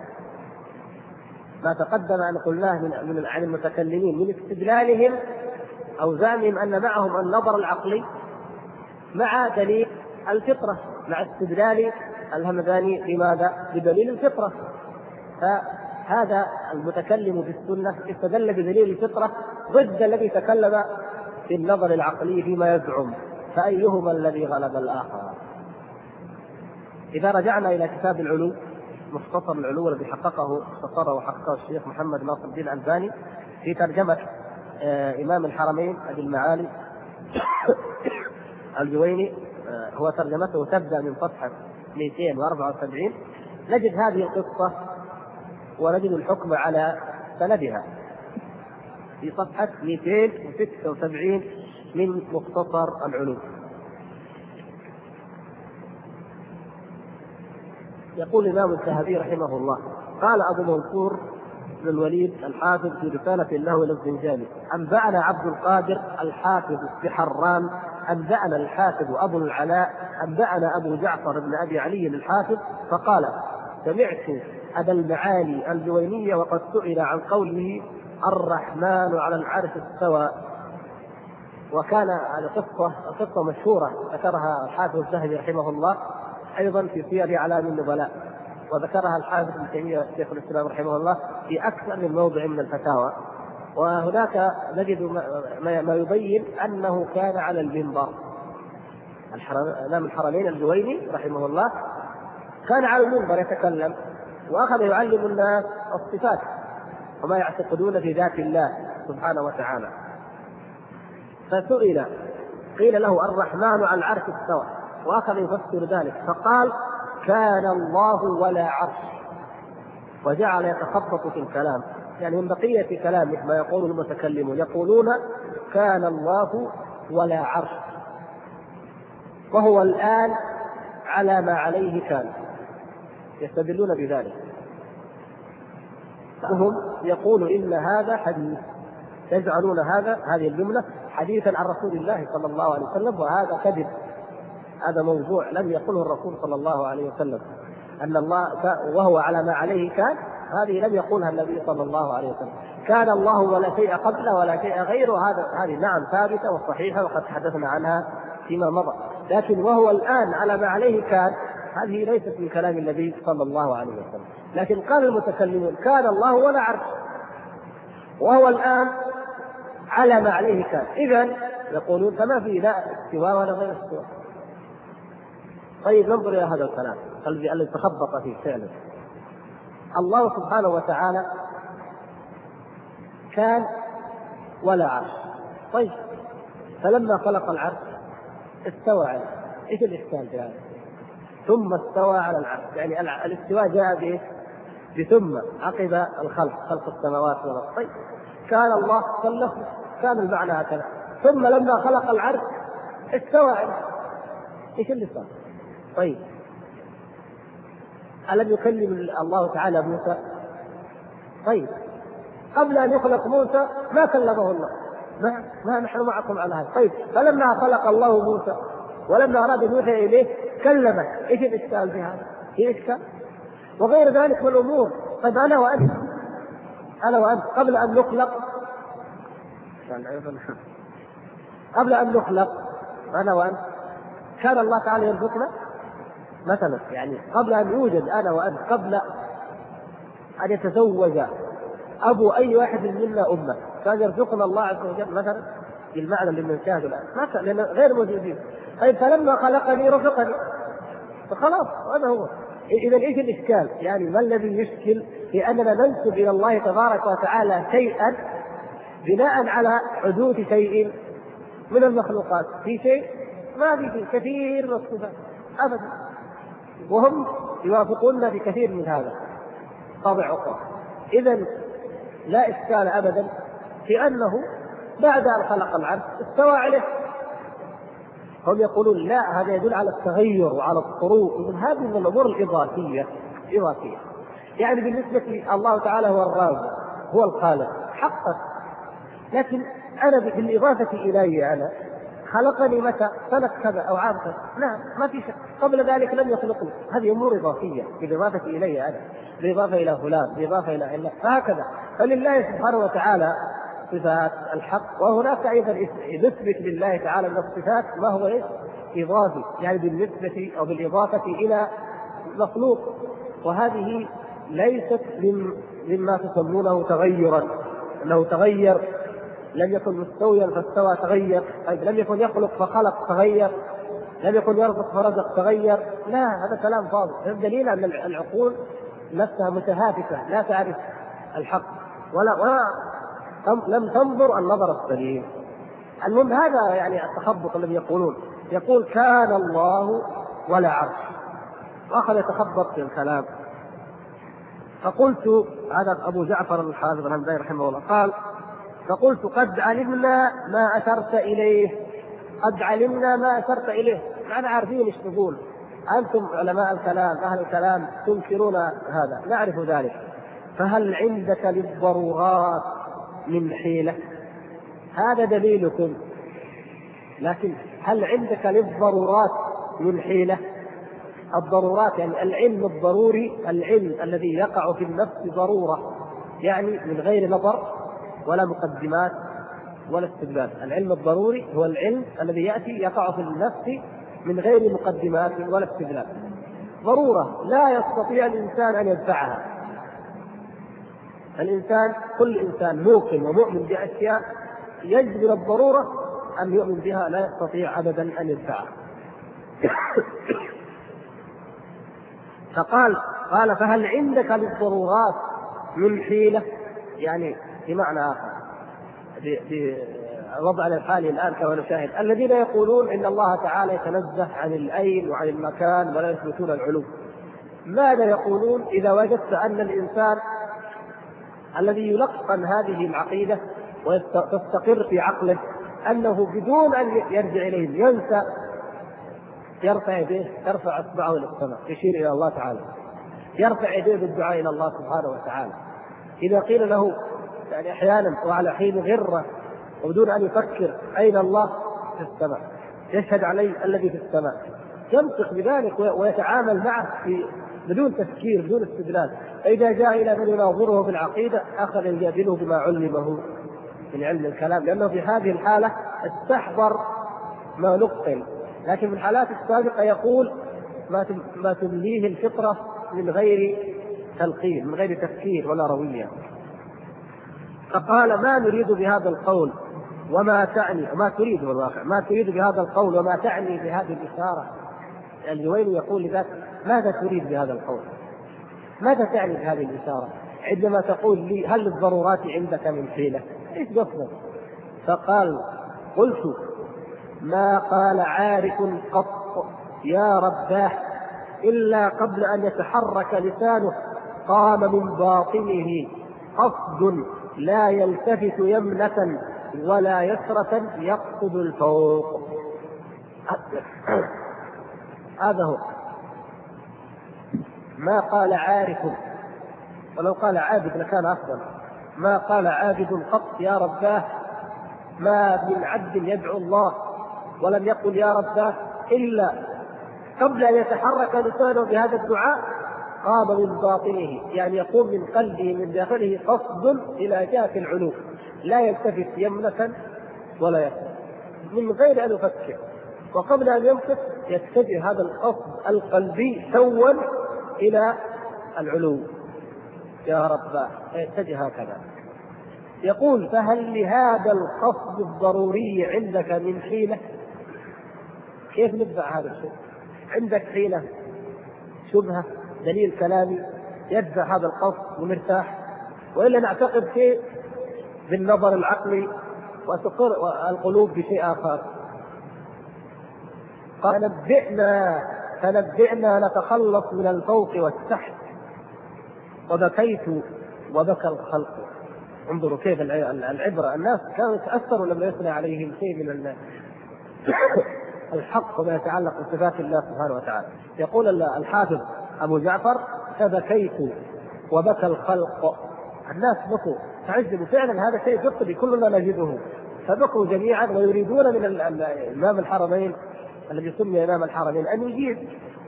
A: ما تقدم أن قلناه عن المتكلمين من استدلالهم أو زعمهم أن معهم النظر العقلي مع دليل الفطرة، مع استدلال الهمداني لماذا؟ بدليل الفطرة. فهذا المتكلم في السنة استدل بدليل الفطرة ضد الذي تكلم في النظر العقلي فيما يزعم، فأيهما الذي غلب الآخر؟ إذا رجعنا إلى كتاب العلو، مختصر العلو الذي اختصره وحققه الشيخ محمد ناصر الدين الألباني في ترجمة إمام الحرمين أبي المعالي الجويني، هو ترجمته تبدأ من صفحة 274، نجد هذه القصة ونجد الحكم على سندها في صفحة 276 من مختصر العلو. يقول الإمام الذهبي رحمه الله: قال أبو منصور بن الوليد الحافظ في رسالة له إلى الزنجاني: أنبأنا عبد القادر الحافظ بحران، أنبأنا الحافظ أبو العلاء، أنبأنا أبو جعفر بن أبي علي الحافظ، فقال: سمعت أبا المعالي الجويني وقد سئل عن قوله الرحمن على العرش استوى. وكان قصة مشهورة ذكرها الحافظ الذهبي رحمه الله أيضا في سير أعلام النبلاء، وذكرها الحافظ ابن تيمية شيخ الإسلام رحمه الله في أكثر من موضع من الفتاوى. وهناك نجد ما يبين أنه كان على المنبر. إمام الحرمين الجويني رحمه الله كان على المنبر يتكلم، وأخذ يعلم الناس الصفات وما يعتقدون في ذات الله سبحانه وتعالى. فسئل قيل له الرحمن على العرش استوى، وأخذ يفسر ذلك فقال: كان الله ولا عرش، وجعل يتخبط في الكلام، يعني من بقية كلامه ما يقول المتكلمون يقولون كان الله ولا عرش، وهو الآن على ما عليه كان، يستدلون بذلك. وهم يقول إن هذا حديث، يجعلون هذه الجملة حديثا عن رسول الله صلى الله عليه وسلم، وهذا كذب، هذا موضوع لم يقله الرسول صلى الله عليه وسلم. أن الله وهو على ما عليه كان، هذه لم يقولها النبي صلى الله عليه وسلم. كان الله ولا شيء قبله ولا شيء غيره، هذه نعم ثابتة وصحيحة وقد تحدثنا عنها فيما مضى. لكن وهو الآن على ما عليه كان، هذه ليست من كلام النبي صلى الله عليه وسلم. لكن قال المتكلمون كان الله ولا عرش، وهو الآن على ما عليه كان، إذن يقولون فما في لا استواء ولا غير استواء. طيب ننظر إلى هذا الكلام الذي تخبط فيه فعلا. الله سبحانه وتعالى كان ولا عرش، طيب فلما خلق العرش استوى عليه، ايش الإشكال في هذا؟ ثم استوى على العرش، يعني الاستواء جاء بثم عقب الخلق، خلق السماوات والأرض. طيب كان الله خلق، كان المعنى هكذا، ثم لما خلق العرش استوى عليه، ايش اللي صار؟ طيب ألم يكلم الله تعالى موسى؟ طيب قبل أن يخلق موسى ما كلمه الله، ما نحن معكم على هذا. طيب فلما خلق الله موسى ولما أراد أن يوحي إليه كلمه، إيش الإشكال في هذا؟ في إشكال؟ وغير ذلك من الأمور. طيب أنا وأنت قبل أن نخلق أنا وأنت كان الله تعالى يرزقنا؟ مثلا يعني قبل أن يوجد أنا وأنت، قبل أن يتزوج أبو أي واحد منا أمة، كان يرزقنا الله عز وجل مثلا بالمعنى اللي بنشاهده الآن مثلا، لأن غير موجودين. طيب فلما خلقني رزقني، فخلاص هذا هو. إذا إيش الإشكال؟ يعني ما الذي يشكل في أننا ننسب إلى الله تبارك وتعالى شيئا بناء على حدوث شيء من المخلوقات؟ في شيء ما في شيء كثير من الصفات أبدا، وهم يوافقون بكثير من هذا طابع عقل. إذن لا إشكال أبدا في أنه بعد أن خلق العبد استوى عليه. هم يقولون لا، هذا يدل على التغير وعلى الطروء. من هذه من الأمور الإضافية. يعني بالنسبة لي الله تعالى هو الرازق هو الخالق حقا، لكن أنا بالإضافة إلي أنا خلقني متى؟ سنة كذا أو عام كذا، نعم ما في شيء قبل ذلك لم يخلقني. هذه أمور إضافية بالإضافة إلي أنا، بالإضافة إلى فلان، بالإضافة إلى الله، فهكذا. فلله سبحانه وتعالى صفات الحق، وهناك أيضا نثبت لله تعالى من الصفات ما هو إضافي، يعني بالنسبة أو بالإضافة إلى مخلوق، وهذه ليست مما تسمونه تغيرا، أنه تغير، لم يكن مستويا فاستوى تغير، طيب لم يكن يخلق فخلق تغير، لم يكن يرزق فرزق تغير، لا، هذا كلام فاضي. هذا دليل أن العقول نفسها متهافته لا تعرف الحق ولا لم تنظر النظر السليم. المهم هذا يعني التخبط الذي يقول كان الله ولا عرش، وأخذ يتخبط في الكلام. فقلت، هذا أبو جعفر الحافظ الهمداني رحمه الله قال: فقلت قد علمنا ما أشرت إليه، قد علمنا ما أشرت إليه، نحن عارفين ايش تقول، أنتم علماء الكلام أهل الكلام تنكرون هذا، نعرف ذلك. فهل عندك للضرورات من حيلة؟ هذا دليلكم، لكن هل عندك للضرورات من حيلة؟ الضرورات يعني العلم الضروري، العلم الذي يقع في النفس ضرورة، يعني من غير نظر ولا مقدمات ولا استدلال. العلم الضروري هو العلم الذي يأتي يقع في النفس من غير مقدمات ولا استدلال، ضرورة لا يستطيع الإنسان أن يدفعها. الإنسان كل إنسان موقن ومؤمن بأشياء يجب من الضرورة أن يؤمن بها، لا يستطيع أبدا أن يدفعها. قال فهل عندك للضرورات من حيلة؟ يعني بمعنى آخر بوضعنا الحالي الآن كما نشاهد الذين يقولون إن الله تعالى يتنزه عن الأين وعن المكان ولا يثبتون العلو، ماذا يقولون إذا وجدت أن الإنسان الذي يلقن هذه العقيدة وتستقر في عقله أنه بدون أن يرجع إليه ينسى، يرفع يديه، يرفع إصبعه إلى السماء يشير إلى الله تعالى، يرفع يديه بالدعاء إلى الله سبحانه وتعالى، إذا قيل له يعني أحيانا وعلى حين غرة وبدون أن يفكر أين الله؟ في السماء، يشهد عليه الذي في السماء، ينطق بذلك ويتعامل معه بدون تفكير بدون استدلال. فإذا جاء إلى من يناظره في العقيدة أخذ يجادله بما علمه من علم الكلام، لأنه في هذه الحالة استحضر ما نقل، لكن في الحالات السابقة يقول ما تمليه الفطرة من غير تلقين، من غير تفكير ولا روية. فقال ما نريد بهذا القول وما تعني، ما تريد بالواقع، ما تريد بهذا القول وما تعني بهذه الإشارة. الجويني يقول لذلك ماذا تريد بهذا القول؟ ماذا تعني بهذه الإشارة عندما تقول لي هل الضرورات عندك من حيلة؟ ايش قصدك؟ فقال قلت ما قال عارف قط يا رباه إلا قبل أن يتحرك لسانه قام من باطنه قصد لا يلتفت يمنة ولا يسرة يقصد الفوق. هذا هو ما قال عارف، ولو قال عابد لكان أفضل. ما قال عابد قط يا رباه، ما من عبد يدعو الله ولم يقل يا رباه إلا قبل أن يتحرك لسانه بهذا الدعاء قام من باطنه، يعني يقوم من قلبه من داخله قصد إلى جهة العلو، لا يلتفت يمنة ولا يسرى، من غير أن يفكر، وقبل أن ينفق
B: يتجه هذا القصد القلبي سوا إلى العلو، يا رب يتجه هكذا. يقول: فهل لهذا القصد الضروري عندك من حيلة؟ كيف ندفع هذا الشيء؟ عندك حيلة، شبهة، دليل كلامي يدفع هذا القصد ونرتاح؟ وإلا نعتقد شيء بالنظر العقلي وتقر القلوب بشيء آخر؟ قال: فنبئنا نتخلص من الفوق والتحت، وبكيت وبكى الخلق. انظروا كيف العبرة، الناس كانوا يتأثروا لما يثنى عليهم شيء من الحق وما يتعلق بصفات الله سبحانه وتعالى. يقول الحافظ أبو جعفر: فبكيت وبكى الخلق. الناس بكوا تعجبوا، فعلا هذا شيء فطري كلنا نجده، فبكوا جميعا ويريدون من الإمام الحرمين الذي سمي إمام الحرمين أن يجيب.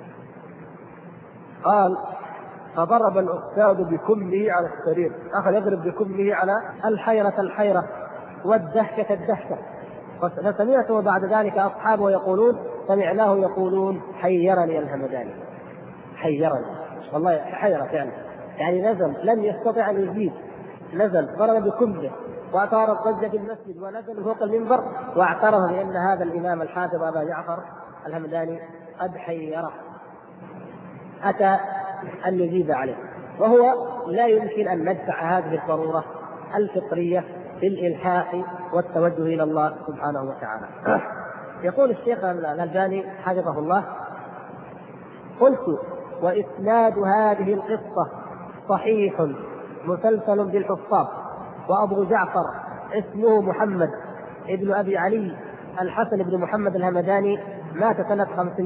B: قال: فضرب الأستاذ بكمه على السرير، أخذ يضرب بكمه على الحيرة والدهشة الدهشة. فسمعته بعد ذلك أصحابه يقولون: سمعناه يقولون: حيرني الهمداني، حيرني والله، حيرة يعني نزل لم يستطع أن يجيب، نزل ضرب بكمه وأثار الضجة في المسجد، ونزل فوق المنبر واعترف بأن هذا الإمام الحافظ أبا جعفر الهمداني قد حيره، أتى أن يجيب عليه. وهو لا يمكن أن ندفع هذه الضرورة الفطرية في الإلحاح والتوجه إلى الله سبحانه وتعالى. يقول الشيخ الألباني حفظه الله: قلت: وإسناد هذه القصة صحيح مسلسل بالحفاظ، وأبو جعفر اسمه محمد ابن أبي علي الحسن بن محمد الهمداني، مات سنة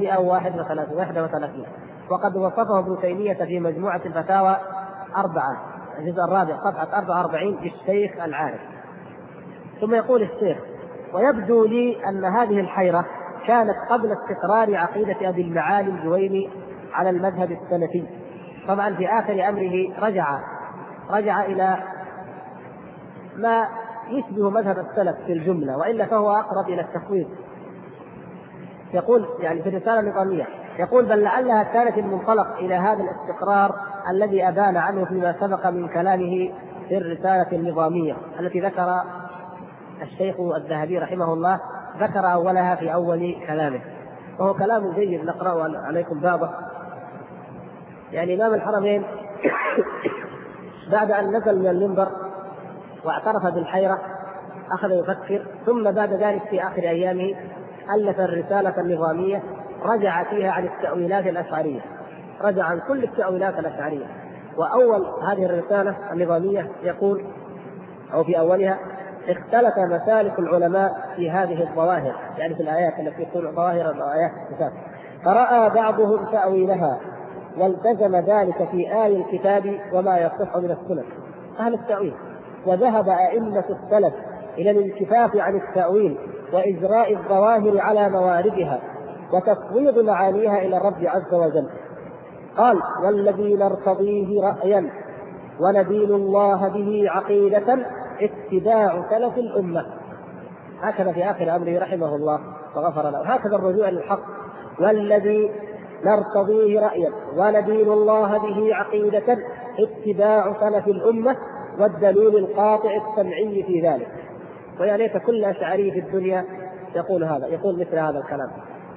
B: 531، وقد وصفه ابن تيمية في مجموعة الفتاوى 4 الجزء الرابع صفحة 44 للشيخ العارف. ثم يقول الشيخ: ويبدو لي أن هذه الحيرة كانت قبل استقرار عقيدة أبي المعالي الجويني على المذهب السلفي. طبعا في آخر أمره رجع إلى ما يشبه مذهب السلف في الجملة، وإلا فهو أقرب إلى التفويض. يقول يعني في الرسالة النظامية، يقول: بل لعلها كانت المنطلق إلى هذا الاستقرار الذي أبان عنه فيما سبق من كلامه في الرسالة النظامية التي ذكر الشيخ الذهبي رحمه الله، ذكر أولها في أول كلامه، وهو كلام جيد نقرأه عليكم بابه. يعني إمام الحرمين بعد أن نزل من المنبر واعترف بالحيرة أخذ يفكر، ثم بعد ذلك في آخر أيامه ألف الرسالة النظامية، رجع فيها عن التأويلات الأشعرية، رجع عن كل التأويلات الأشعرية. وأول هذه الرسالة النظامية يقول، أو في أولها: اختلف مسالك العلماء في هذه الظواهر، يعني في الآيات التي تكون ظواهر الآيات، فرأى بعضهم تأويلها والتزم ذلك في آي الكتاب وما يصح من السنة، أهل التأويل. وذهب أئمة السلف إلى الانكفاف عن التأويل وإجراء الظواهر على مواردها وتفويض معانيها إلى الرب عز وجل. قال: والذي نرتضيه رأيا وندين الله به عقيدة اتباع سلف الأمة. هكذا في آخر أمره رحمه الله وغفر له، هكذا الرجوع للحق. والذي نرتضيه رأيا وندين الله به عقيدة اتباع سلف الأمة، والدليل القاطع السمعي في ذلك. ويا ليت كل أشعري في الدنيا يقول مثل هذا الكلام.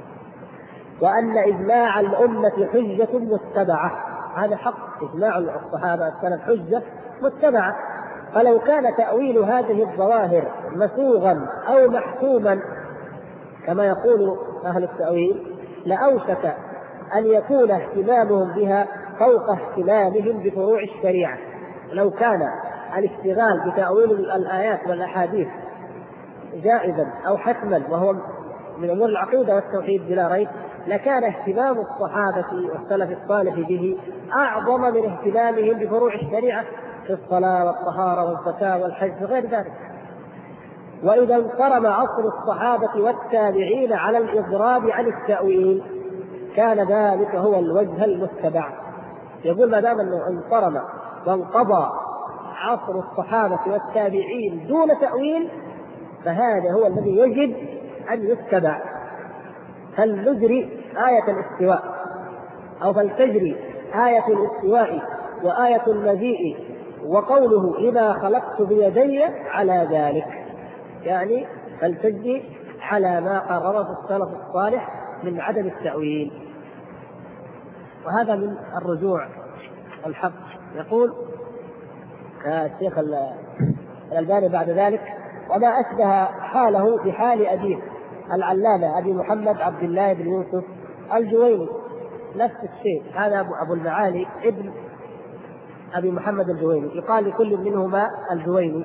B: وأن إجماع الأمة حجة متبعة، هذا حق، إجماع الصحابة السلف حجة متبعة. فلو كان تأويل هذه الظواهر مسوغا أو محكوما كما يقول أهل التأويل، لأوشك أن يكون اهتمامهم بها فوق اهتمامهم بفروع الشريعة. لو كان الاشتغال بتأويل الآيات والأحاديث جائزا أو حتما، وهو من أمور العقيدة والتوحيد بلا ريب، لكان اهتمام الصحابة والسلف الصالح به أعظم من اهتمامهم بفروع الشريعة في الصلاة والطهارة والزكاة والحج وغير ذلك. وإذا انصرم عصر الصحابة والتابعين على الإضراب عن التأويل كان ذلك هو الوجه المتبع. يقول ما دام أنه انصرم وانقضى عصر الصحابة والتابعين دون تأويل، فهذا هو الذي يجب أن يتبع. فلنجري آية الاستواء أو فلتجري آية الاستواء وآية المجيء وقوله لما خلقت بيدي على ذلك، يعني فلتجري على ما قرره السلف الصالح من عدم التأويل. وهذا من الرجوع الحق. يقول الشيخ الألباني بعد ذلك: وما أشبه حاله بحال أبيه العلامة أبي محمد عبد الله بن يوسف الجويني، نفس الشيء. هذا أبو المعالي ابن أبي محمد الجويني، يقال لكل منهما الجويني.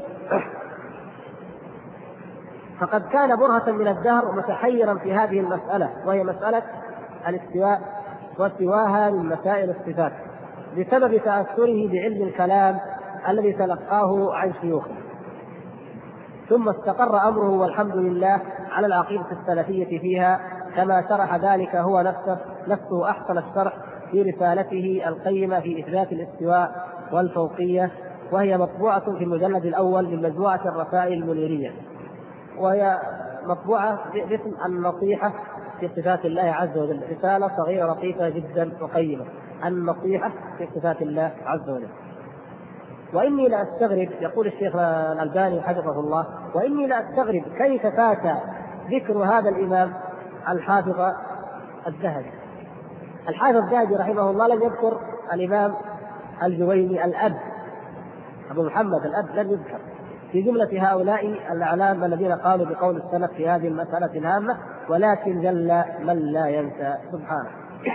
B: فقد كان برهة من الدهر متحيرا في هذه المسألة، وهي مسألة الاستواء وسواها من مسائل الصفات، بسبب تأثره بعلم الكلام الذي تلقاه عن شيوخه. ثم استقر أمره والحمد لله على العقيدة السلفية فيها، كما شرح ذلك هو نفسه أحسن الشرح في رسالته القيمة في إثبات الاستواء والفوقية، وهي مطبوعة في المجلد الأول من مجموعة الرسائل المنيرية، وهي مطبوعة باسم النصيحة في صفات الله عز وجل، رسالة صغيرة لطيفة جدا وقيمة، النصيحة في صفات الله عز وجل. وإني لأستغرب، يقول الشيخ الألباني حفظه الله: وإني لأستغرب كيف فات ذكر هذا الإمام الحافظ الذهبي. الحافظ الذهبي رحمه الله لم يذكر الإمام الجويني الأب أبو محمد الأب، لم يذكر في جملة هؤلاء الأعلام الذين قالوا بقول السلف في هذه المسألة الهامة، ولكن جل من لا ينسى سبحانه.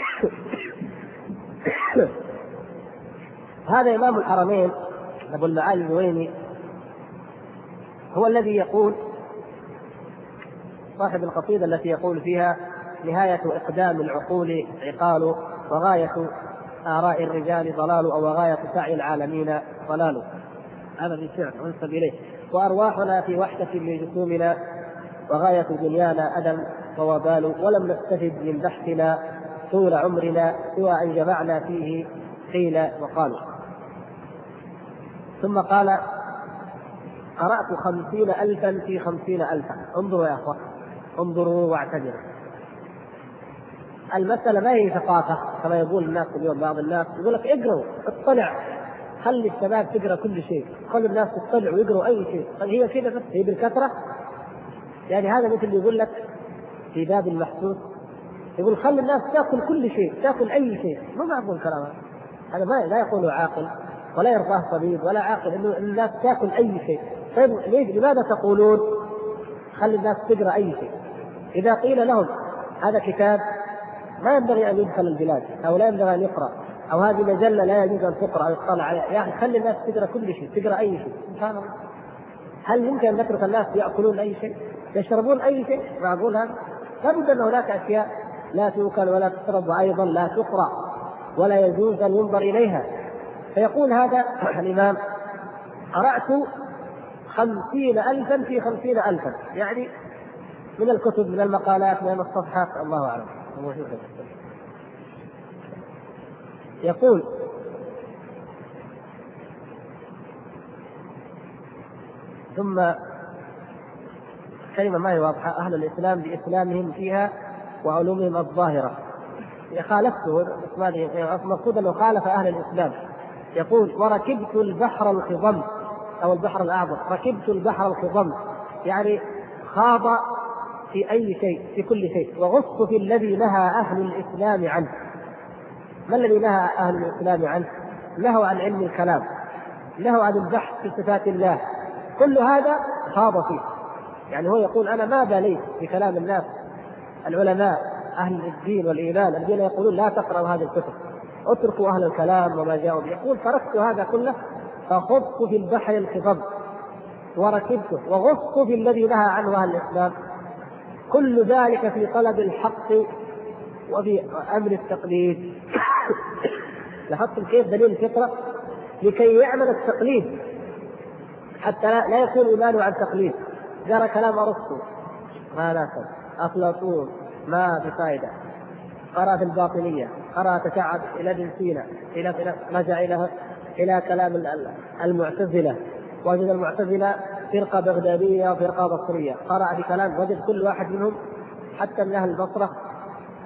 B: هذا إمام الحرمين أبو المعالي الجويني هو الذي يقول، صاحب القصيدة التي يقول فيها: نهاية إقدام العقول عقال، وغاية آراء الرجال ضلال، أو وغاية سعي العالمين ضلال. هذا في الشعر وانسب إليه. وأرواحنا في وحدة من جسومنا، وغاية دنيانا أدم ووبال، ولم نستفد من بحثنا طول عمرنا سوى أن جمعنا فيه قيل وقالوا. ثم قال: قرأت 50,000 في 50,000. انظروا يا أخوة، انظروا واعتبروا. المسألة ما هي ثقافة كما يقول الناس اليوم. بعض الناس يقول لك اقرأوا، اطلع، خلي الشباب تقرأ كل شيء، خلي الناس تطلع ويقرأوا أي شيء. هي كذا بس، هي بالكثرة. يعني هذا مثل يقول لك في باب المحسوس، يقول خلي الناس تأكل كل شيء، تأكل أي شيء. مو معقول كلام هذا، ما لا يقوله عاقل ولا يرضاه طبيب ولا عاقل إنه الناس تأكل أي شيء. طيب لماذا تقولون خلي الناس تقرأ أي شيء؟ إذا قيل لهم هذا كتاب ما ينبغي أن يدخل البلاد، أو لا ينبغي أن يقرأ، أو هذه مجلة لا يجوز أن تقرأ أو يطلع عليها، يعني خلي الناس تقرأ كل شيء، تقرأ أي شيء. سبحان الله، هل يمكن أن نترك الناس يأكلون أي شيء، يشربون أي شيء؟ معقول هذا؟ لابد أن هناك أشياء لا تؤكل ولا تشرب، وأيضا لا تقرأ ولا يجوز أن ينظر إليها. فيقول هذا الإمام: قرأت 50,000 في 50,000، يعني من الكتب، من المقالات، من الصفحات، الله أعلم. يقول: ثم كلمة ما هي واضحة: أهل الإسلام بإسلامهم فيها وعلومهم الظاهرة. خالفته، المقصود أنه خالف أهل الإسلام. يقول: وركبت البحر الخضم، أو البحر الأعظم، ركبت البحر الخضم، يعني خاض في أي شيء، في كل شيء، وغصت في الذي نهى أهل الإسلام عنه. ما الذي نهى أهل الإسلام عنه؟ نهوا عن علم الكلام، نهوا عن البحث في صفات الله، كل هذا خاض فيه. يعني هو يقول: أنا ما باليت بكلام الناس العلماء أهل الدين والإيمان الذين يقولون لا تقرأوا هذه الكتب، اتركوا أهل الكلام وما جاءوا به. يقول: تركت هذا كله فخضت في البحر الخضم وركبته وغصت في الذي نهى عنه أهل الإسلام، كل ذلك في طلب الحق وفي أمر التقليد. لاحظتم كيف دليل الفطرة؟ لكي يعمل التقليد حتى لا يكون إيمانه عن تقليد. جرى كلام أرسطو ما ناسب، أفلاطون ما بفائدة، قرأ في الباطنية، قرأ تشعب إلى ابن سينا، رجع إلى كلام المعتزلة، وجد المعتزلة فرقة بغدادية وفرقة بصرية، قرأ في كلام، وجد كل واحد منهم حتى من أهل البصرة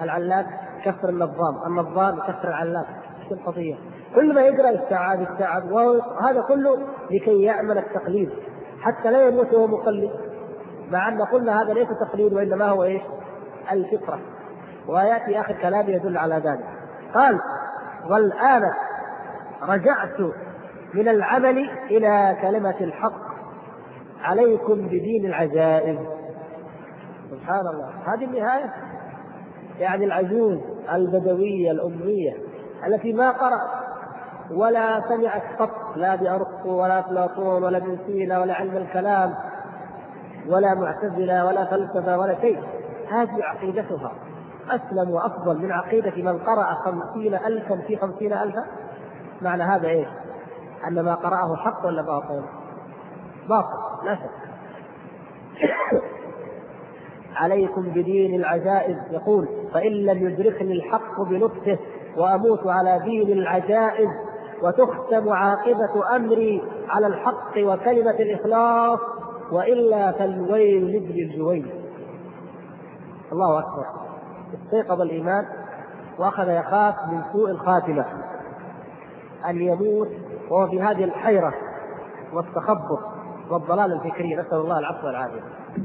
B: العلاق كفر النظام كفر العلاق. ايش القضية؟ كل ما يقرأ يستعاب، وهذا كله لكي يعمل التقليد حتى لا يموت وهو مقلد، مع أن قلنا هذا ليس تقليد وإنما هو إيش؟ الفطرة. ويأتي آخر كلام يدل على ذلك. قال: والآن رجعت من العمل إلى كلمة الحق عليكم بدين العجائز. سبحان الله، هذه النهاية. يعني العجوز البدوية الأمية التي ما قرأ ولا سمعت قط لا بأرسطو ولا أفلاطون ولا ابن سينا ولا علم الكلام ولا معتزلة ولا فلسفة ولا شيء، هذه عقيدتها أسلم وأفضل من عقيدة من قرأ 50,000 في 50,000. معنى هذا إيه؟ أن ما قرأه حق ولا باطل؟ باطل لا شك. عليكم بدين العجائز. يقول: فإن لم يدركني الحق بلطفه وأموت على دين العجائز وتختم عاقبة أمري على الحق وكلمة الإخلاص، وإلا فالويل لابن الجويل. الله أكبر. استيقظ الإيمان وأخذ يخاف من سوء الخاتمة، أن يموت وهو في هذه الحيرة والتخبط والضلال الفكري، نسأل الله العفو والعافية.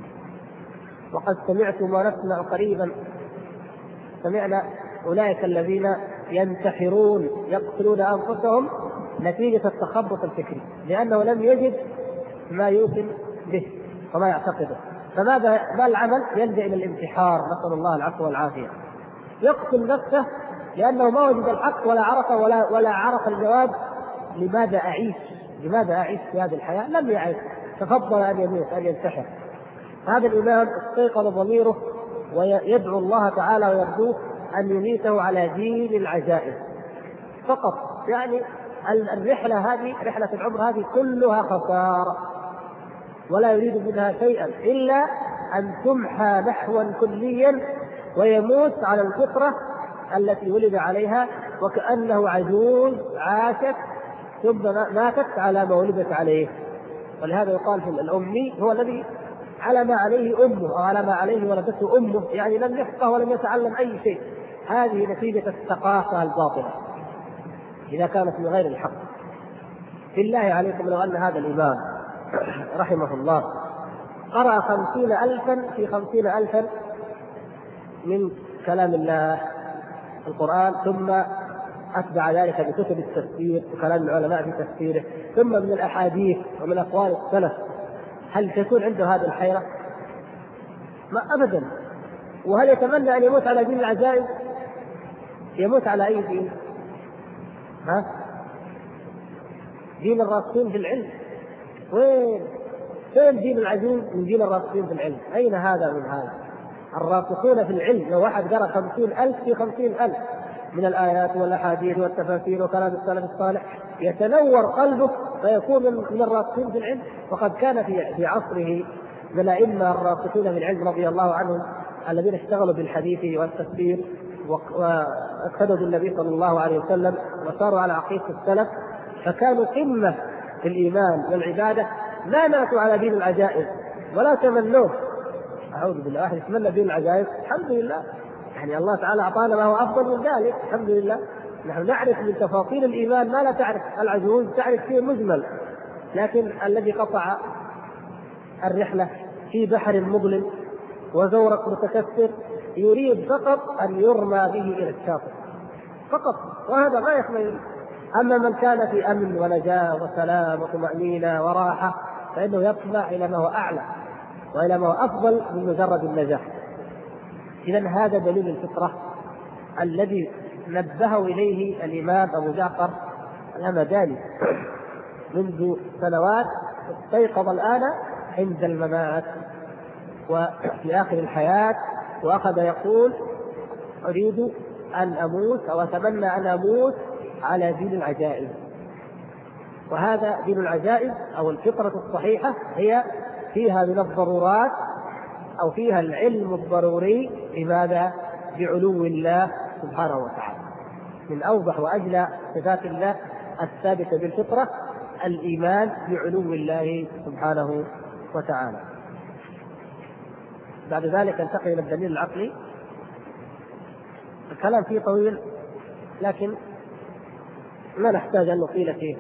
B: وقد سمعت ما نسمع قريبا، سمعنا أولئك الذين ينتحرون يقتلون أنفسهم نتيجة التخبط الفكري، لأنه لم يجد ما يوقن به وما يعتقده. فماذا ما العمل؟ يلجأ إلى الانتحار، نسأل الله العفو والعافية. يقتل نفسه لأنه ما وجد الحق ولا عرف ولا عرف الجواب: لماذا أعيش في هذه الحياة؟ لم يعيش، تفضل أن يموت، أن ينتحر. هذا الإمام استيقظ ضميره ويدعو الله تعالى ويرجوه أن يميته على دين العجائز فقط. يعني الرحلة هذه، رحلة العمر هذه كلها خسارة، ولا يريد منها شيئا إلا أن تمحى محوا كليا ويموت على الفطرة التي ولد عليها، وكأنه عجوز عاشت ثم ماتت على ما ولدت عليه. ولهذا يقال في الأمي هو الذي على ما عليه أمه أو على ما عليه ولدته أمه، يعني لم يفقه ولم يتعلم أي شيء. هذه نتيجة الثقافة الباطلة إذا كانت من غير الحق. بالله عليكم لو أن هذا الإمام رحمه الله قرأ 50,000 في 50,000 من كلام الله القرآن، ثم أتبع ذلك بكتب التفسير وكلام العلماء في تفسيره، ثم من الأحاديث ومن أقوال السلف، هل تكون عنده هذه الحيرة؟ ما أبدا. وهل يتمنى أن يموت على دين العجائز؟ يموت على أي دين؟ دين الراسخين في العلم. فين دين العجوز من دين الراسخين في العلم؟ أين هذا من هذا؟ الراسخون في العلم لو واحد قرأ 50,000 في 50,000 من الآيات والأحاديث والتفاسير وكلام السلف الصالح يتنور قلبه فيكون من الراسخين في العلم. وقد كان في عصره من الأئمة الراسخين في العلم رضي الله عنهم الذين اشتغلوا بالحديث والتفسير واقتدوا بالنبي صلى الله عليه وسلم وصاروا على عقيدة السلف، فكانوا قمة في الإيمان والعبادة، ما ماتوا على دين العجائز ولا تمنوه. أعوذ بالله، واحد يتمنى دين العجائز؟ الحمد لله، يعني الله تعالى أعطانا ما هو أفضل من ذلك، الحمد لله. نحن نعرف من تفاصيل الإيمان ما لا تعرف العجوز، تعرف فيه مجمل، لكن الذي قطع الرحلة في بحر مظلم وزورق متكسر يريد فقط أن يرمى به إلى الشاطئ فقط، وهذا غاية ما يريد. أما من كان في أمن ونجاة وسلام وطمأنينة وراحة فإنه يطمع إلى ما هو أعلى وإلى ما هو أفضل من مجرد النجاح. إذن هذا دليل الفطرة الذي نبهه إليه الإمام أبو جعفر الهمداني منذ سنوات، استيقظ الآن عند الممات وفي آخر الحياة، وأخذ يقول: أريد أن أموت أو أتمنى أن أموت على دين العجائز. وهذا دين العجائز أو الفطرة الصحيحة هي فيها من الضرورات أو فيها العلم الضروري بماذا؟ بعلو الله سبحانه وتعالى. من أوضح وأجلى صفات الله الثابتة بالفطرة الإيمان بعلو الله سبحانه وتعالى. بعد ذلك انتقل إلى الدليل العقلي. الكلام فيه طويل لكن لا نحتاج أن نطيل فيه.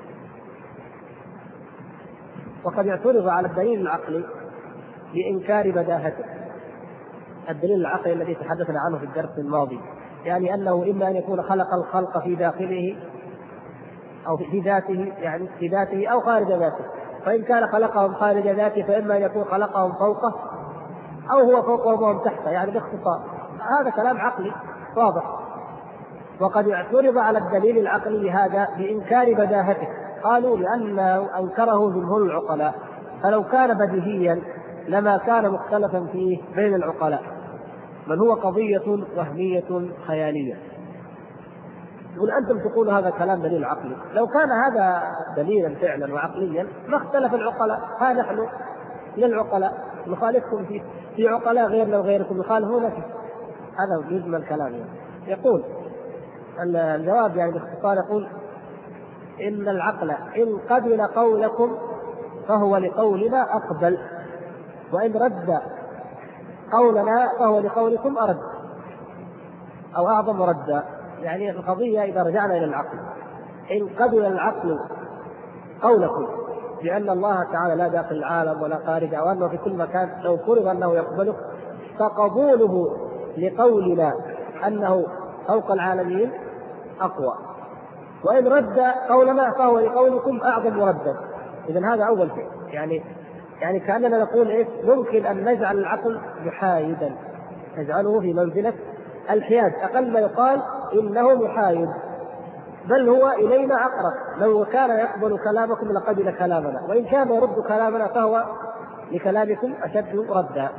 B: وقد يعترض على الدليل العقلي بإنكار بداهته، الدليل العقلي الذي تحدثنا عنه في الدرس الماضي، يعني أنه إما أن يكون خلق الخلق في داخله أو في ذاته، يعني في ذاته أو خارج ذاته، فإن كان خلقهم خارج ذاته فإما أن يكون خلقهم فوقه أو هو فوقهم وهم تحته، يعني باختصار هذا كلام عقلي واضح. وقد يعترض على الدليل العقلي هذا بإنكار بداهته، قالوا لأنه أنكره جمهور العقلاء، فلو كان بديهيا لما كان مختلفا فيه بين العقلاء، بل هو قضية وهمية خيالية. يقول أنتم تقولوا هذا كلام دليل عقلي، لو كان هذا دليلا فعلا وعقليا ما اختلف العقلاء، ها نحن للعقلاء نخالفكم فيه، في عقلاء غيرنا وغيركم يخالفون فيه. هذا يجمل الكلام. يقول الجواب يعني باختصار، يقول إن العقل إن قبل قولكم فهو لقولنا أقبل، وإن رد قولنا فهو لقولكم أرد أو أعظم ردا. يعني القضية إذا رجعنا إلى العقل، إن قبل العقل قولكم بأن الله تعالى لا داخل العالم ولا خارج أو أنه في كل مكان، لو فرض أنه يقبله فقبوله لقولنا أنه فوق العالمين أقوى، وإن رد قولنا فهو لقولكم أعظم ردا. إذن هذا أول شيء، يعني كأننا نقول إيه، ممكن أن نجعل العقل محايدا، نجعله في منزلة الحياد، أقل ما يقال إنه محايد، بل هو إلينا أقرب. لو كان يقبل كلامكم لقبل كلامنا، وإن كان يرد كلامنا فهو لكلامكم أشد ردا.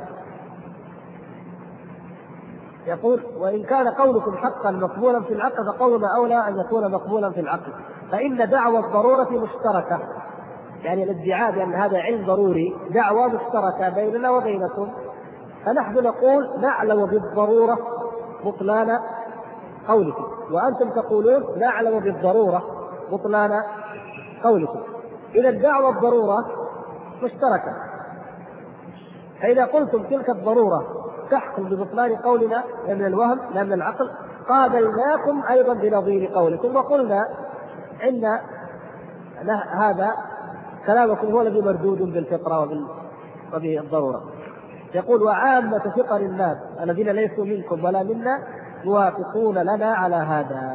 B: يقول وإن كان قولكم حقا مقبولا في العقل فقولنا أولى أن يكون مقبولا في العقل، فإن دعوى الضرورة مشتركة، يعني الادعاء بأن هذا علم ضروري دعوى مشتركة بيننا وبينكم، فنحن نقول نعلم بالضرورة بطلان قولكم، وأنتم تقولون نعلم بالضرورة بطلان قولكم. إذا دعوى الضرورة مشتركة، فإذا قلتم تلك الضرورة تحكم ببطلان قولنا من الوهم لا من العقل، قابلناكم أيضا بنظير قولكم وقلنا إن هذا كلامكم هو الذي مردود بالفطرة وبالضرورة. يقول وعامة فطر الناس الذين ليسوا منكم ولا منا موافقون لنا على هذا.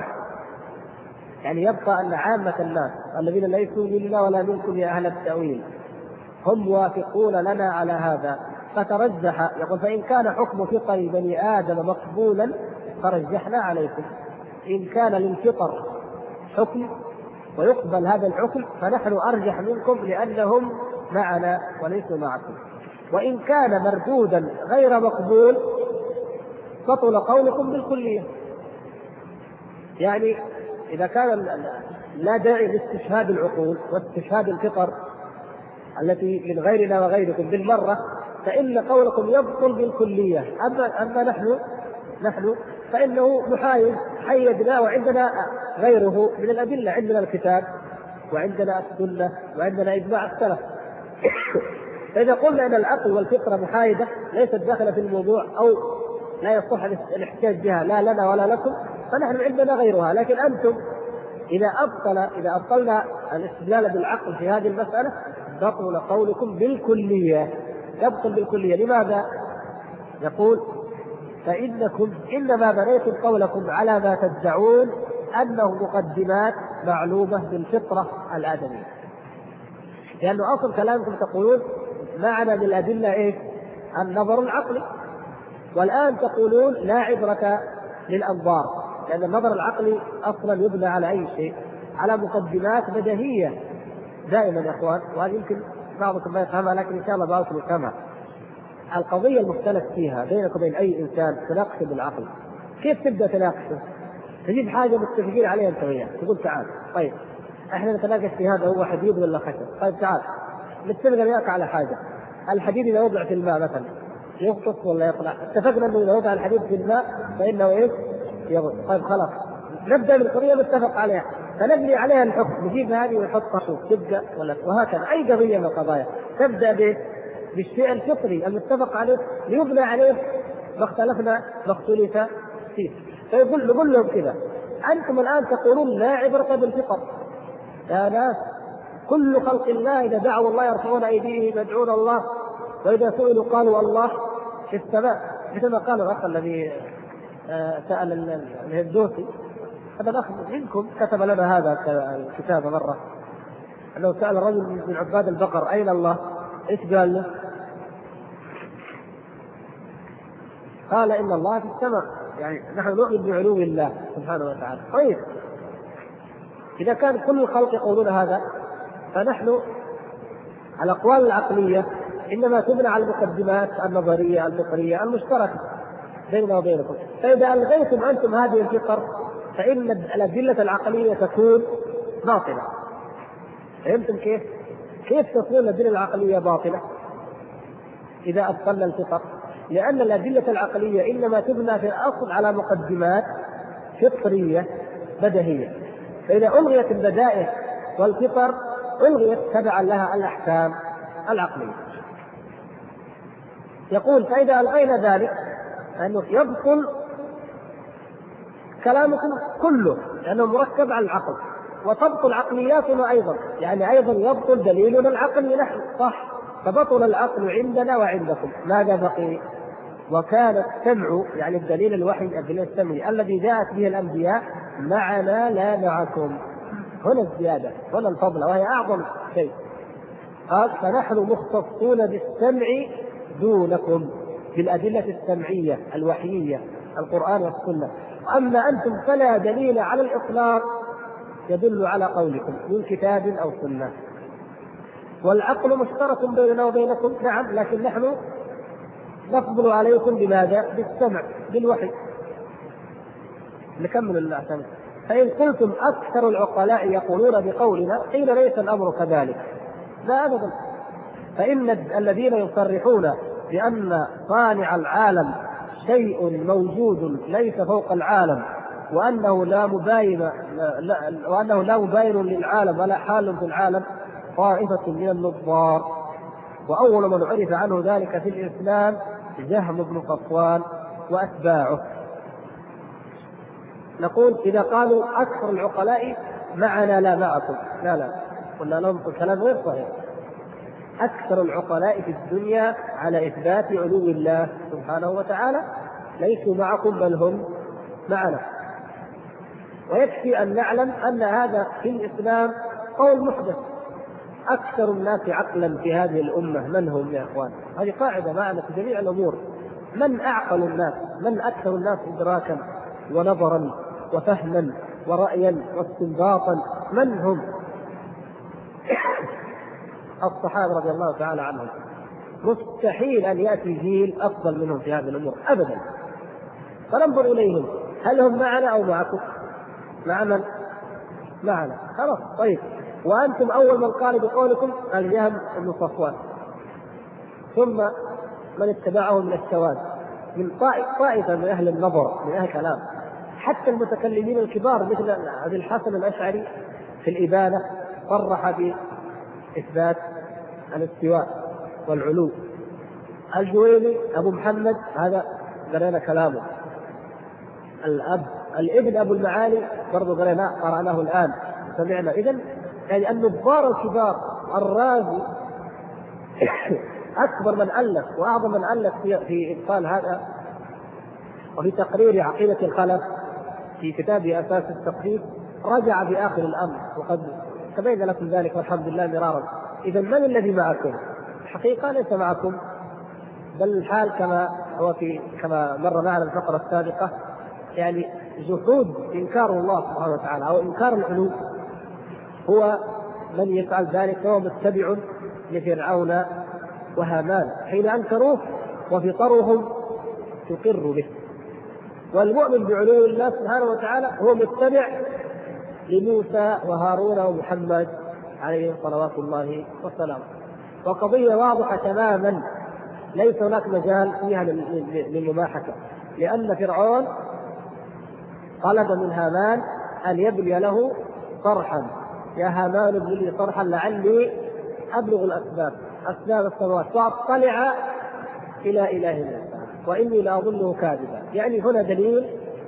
B: يعني يبقى أن عامة الناس الذين ليسوا منا ولا منكم يا أهل التأويل هم موافقون لنا على هذا، فترجح. يقول فإن كان حكم فطر بني آدم مقبولا فرجحنا عليكم، إن كان للفطر حكم ويقبل هذا الحكم فنحن أرجح منكم لأنهم معنا وليسوا معكم، وإن كان مردودا غير مقبول بطل قولكم بالكلية. يعني إذا كان لا داعي لاستشهاد العقول واستشهاد الفطر التي من غيرنا وغيركم بالمرة، فإن قولكم يبطل بالكلية. أما نحن فإنه محايد، حيدنا وعندنا غيره من الأدلة، عندنا الكتاب وعندنا السنة وعندنا إجماع السلف. فإذا قلنا أن العقل والفطرة محايدة ليست داخلة في الموضوع أو لا يصح الاحتجاج بها لا لنا ولا لكم، فنحن عندنا غيرها. لكن أنتم إذا أبطلنا الاستدلال بالعقل في هذه المسألة بطل قولكم بالكلية، يبطل بالكلية. لماذا؟ يقول فإنكم إنما بنيتم قولكم على ما تدعون أنه مقدمات معلومة بالفطرة الآدمية، لأنه أصل كلامكم تقولون معنا بالأدلة إيه؟ النظر العقلي، والآن تقولون لا عبرة للأنظار، لأن النظر العقلي أصلا يبنى على أي شيء؟ على مقدمات بديهية دائما يا إخوان، وهذا يمكن بعضكم ما يفهمها لكن إن شاء الله بعضكم يفهمها. القضية المختلف فيها بينك وبين أي إنسان تناقشه بالعقل، كيف تبدأ تناقشه؟ تجيب حاجة متفقين عليها أنت وياه، تقول تعال طيب احنا نتناقش في هذا هو حديد ولا خشب، طيب تعال نتفق وياك على حاجة، الحديد إذا وضع في الماء مثلا يغطس ولا يطلع؟ اتفقنا أنه إذا وضع الحديد في الماء فإنه إيه؟ يغطس. طيب خلاص نبدأ من قضية متفق عليها فنبني عليها الحكم، نجيب هذه ونحطها شوف تبدأ وهكذا. أي قضية من القضايا تبدأ بالشيء الفطري المتفق عليه ليبنى عليه ما اختلف التخسيس. فيقول لهم كذا: أنتم الآن تقولون لا عبرة بالفطر. يا ناس، كل خلق الله إذا دعوا الله يرفعون أيديهم يدعون الله، وإذا سئلوا قالوا الله في السماء، مثل ما قال الأخ الذي سأل الهندوسي، هذا الأخ منكم كتب لنا هذا الكتاب مرة، أنه سأل رجل من عباد البقر: أين الله؟ إيش قال له؟ قال: إن الله في السماء. يعني نحن نؤمن بعلو الله سبحانه وتعالى. طيب، إذا كان كل الخلق يقولون هذا، فنحن الأقوال العقلية إنما تبنى على المقدمات النظرية الفطرية المشتركة بيننا وبينكم. فإذا ألغيتم أنتم هذه الفطر فإن الأدلة العقلية تكون باطلة. فهمتم كيف؟ كيف تكون الأدلة العقلية باطلة إذا أبطلنا الفطر؟ لأن الأدلة العقلية إنما تبنى في الأصل على مقدمات فطرية بديهية، فإذا ألغيت البدائل والفطر ألغيت تبعا لها الأحكام العقلية. يقول: فإذا ألغينا ذلك أنه يبطل كلامكم كله لأنه مركب على العقل، وتبطل عقلياتنا أيضا، يعني أيضا يبطل دليلنا العقلي نحن، صح؟ فبطل العقل عندنا وعندكم. ماذا بقي؟ وكان السمع، يعني الدليل الوحي الدليل السمعي الذي جاءت به الأنبياء، معنا لا معكم. هنا الزيادة، هنا الفضل، وهي أعظم شيء. قال: فنحن مختصون بالسمع دونكم، بالأدلة السمعية الوحيية القرآن والسنة. أما أنتم فلا دليل على الإطلاق يدل على قولكم من كتاب أو سنة. والعقل مشترك بيننا وبينكم، نعم، لكن نحن نفضل عليكم بماذا؟ بالسمع، بالوحي. نكمل الأحكام. فإن قلتم أكثر العقلاء يقولون بقولنا، قيل: ليس الأمر كذلك. لا أبدا. فإن الذين يصرحون بأن صانع العالم شيء موجود ليس فوق العالم، وأنه لا مباين للعالم ولا حال في العالم، طائفة من النظار. وأول من عرف عنه ذلك في الإسلام جهم بن صفوان وأتباعه. نقول: إذا قالوا أكثر العقلاء معنا لا معكم، لا، قلنا لهم الكلام غير صحيح. أكثر العقلاء في الدنيا على إثبات علو الله سبحانه وتعالى ليسوا معكم، بل هم معنا. ويكفي أن نعلم أن هذا في الإسلام قول محدث. أكثر الناس عقلا في هذه الأمة من هم يا أخوان؟ هذه قاعدة معنا في جميع الأمور. من أعقل الناس؟ من أكثر الناس إدراكا ونظرا وفهما ورأيا واستنباطا؟ من هم؟ الصحابة رضي الله تعالى عنهم. مستحيل أن يأتي جيل أفضل منهم في هذه الأمور أبدا. فننظر إليهم، هل هم معنا أو معكم؟ مع من؟ معنا، خلاص. طيب، وأنتم أول من قال بقولكم الجهم بن صفوان، ثم من اتبعه من السواد، من طائفة من أهل النظر، من أهل الكلام، حتى المتكلمين الكبار مثل أبي الحسن الأشعري في الإبانة صرح بإثبات الاستواء والعلو. الجويني أبو محمد هذا قرأنا كلامه. الابن أبو المعالي برضو قرأناه الآن سمعنا. إذن يعني النظار الكبار، الرازي أكبر من ألف وأعظم من ألف في إبطال هذا وفي تقرير عقيدة الخلف في كتابه أساس التقديس، رجع في آخر الأمر، وقد تبين لكم ذلك والحمد لله مرارا. إذا من الذي معكم؟ الحقيقة ليس معكم، بل الحال كما مر معنا الفقرة السابقة، يعني جحود إنكار الله سبحانه وتعالى أو إنكار العلو. هو من يفعل ذلك هو متبع لفرعون وهامان حين أنكروه وفطرهم تقر به. والمؤمن بعلو الله سبحانه وتعالى هو متبع لموسى وهارون ومحمد عليهم صلوات الله وسلامه. وقضية واضحة تماما، ليس هناك مجال فيها للمماحكة، لأن فرعون طلب من هامان أن يبني له صرحا. يا هامان ابن لي صرحا لعلي أبلغ أسباب السماوات وأطلع إلى إله الله وإني لأظنه كاذبا. يعني هنا دليل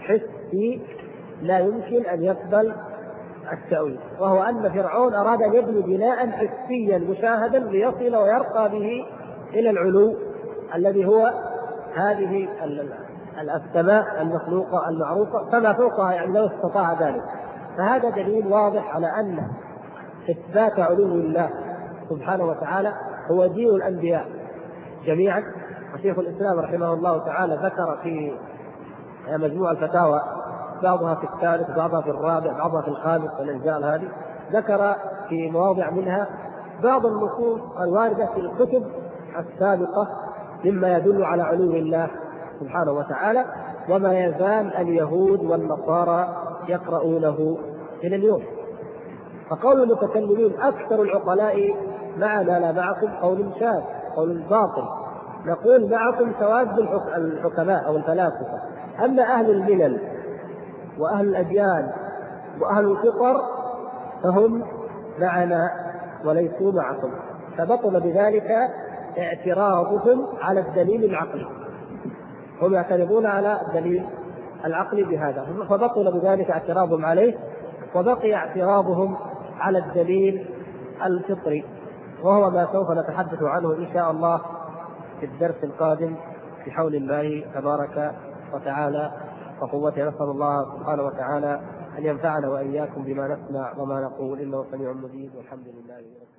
B: حسي لا يمكن أن يقبل التأويل، وهو أن فرعون أراد أن يبني بناء حسيا مشاهدا ليصل ويرقى به إلى العلو الذي هو هذه السماء المخلوقة المعروفة فما فوقها، يعني لو استطاع ذلك. فهذا دليل واضح على أن إثبات علو الله سبحانه وتعالى هو دين الأنبياء جميعا. وشيخ الإسلام رحمه الله تعالى ذكر في مجموع الفتاوى، بعضها في الثالث بعضها في الرابع بعضها في الخامس والأجزاء هذه، ذكر في مواضع منها بعض النصوص الواردة في الكتب السابقة مما يدل على علو الله سبحانه وتعالى، وما يزال اليهود والنصارى يقرؤونه إلى اليوم. فقول المتكلمين أكثر العقلاء معنا لا معكم قول شاذ، قول باطل. نقول معكم سواد الحكماء أو الفلاسفة، أما أهل الملل وأهل الأديان وأهل الفطر فهم معنا وليسوا معكم. فبطل بذلك اعتراضهم على الدليل العقلي، هم يعترضون على الدليل العقلي بهذا، فبطل بذلك اعتراضهم عليه، وبقي اعتراضهم على الدليل الفطري، وهو ما سوف نتحدث عنه إن شاء الله في الدرس القادم بحول الله تبارك وتعالى وقوته. نسأل الله سبحانه وتعالى أن ينفعنا وإياكم بما نسمع وما نقول، إنه سميع مجيب، والحمد لله رب العالمين.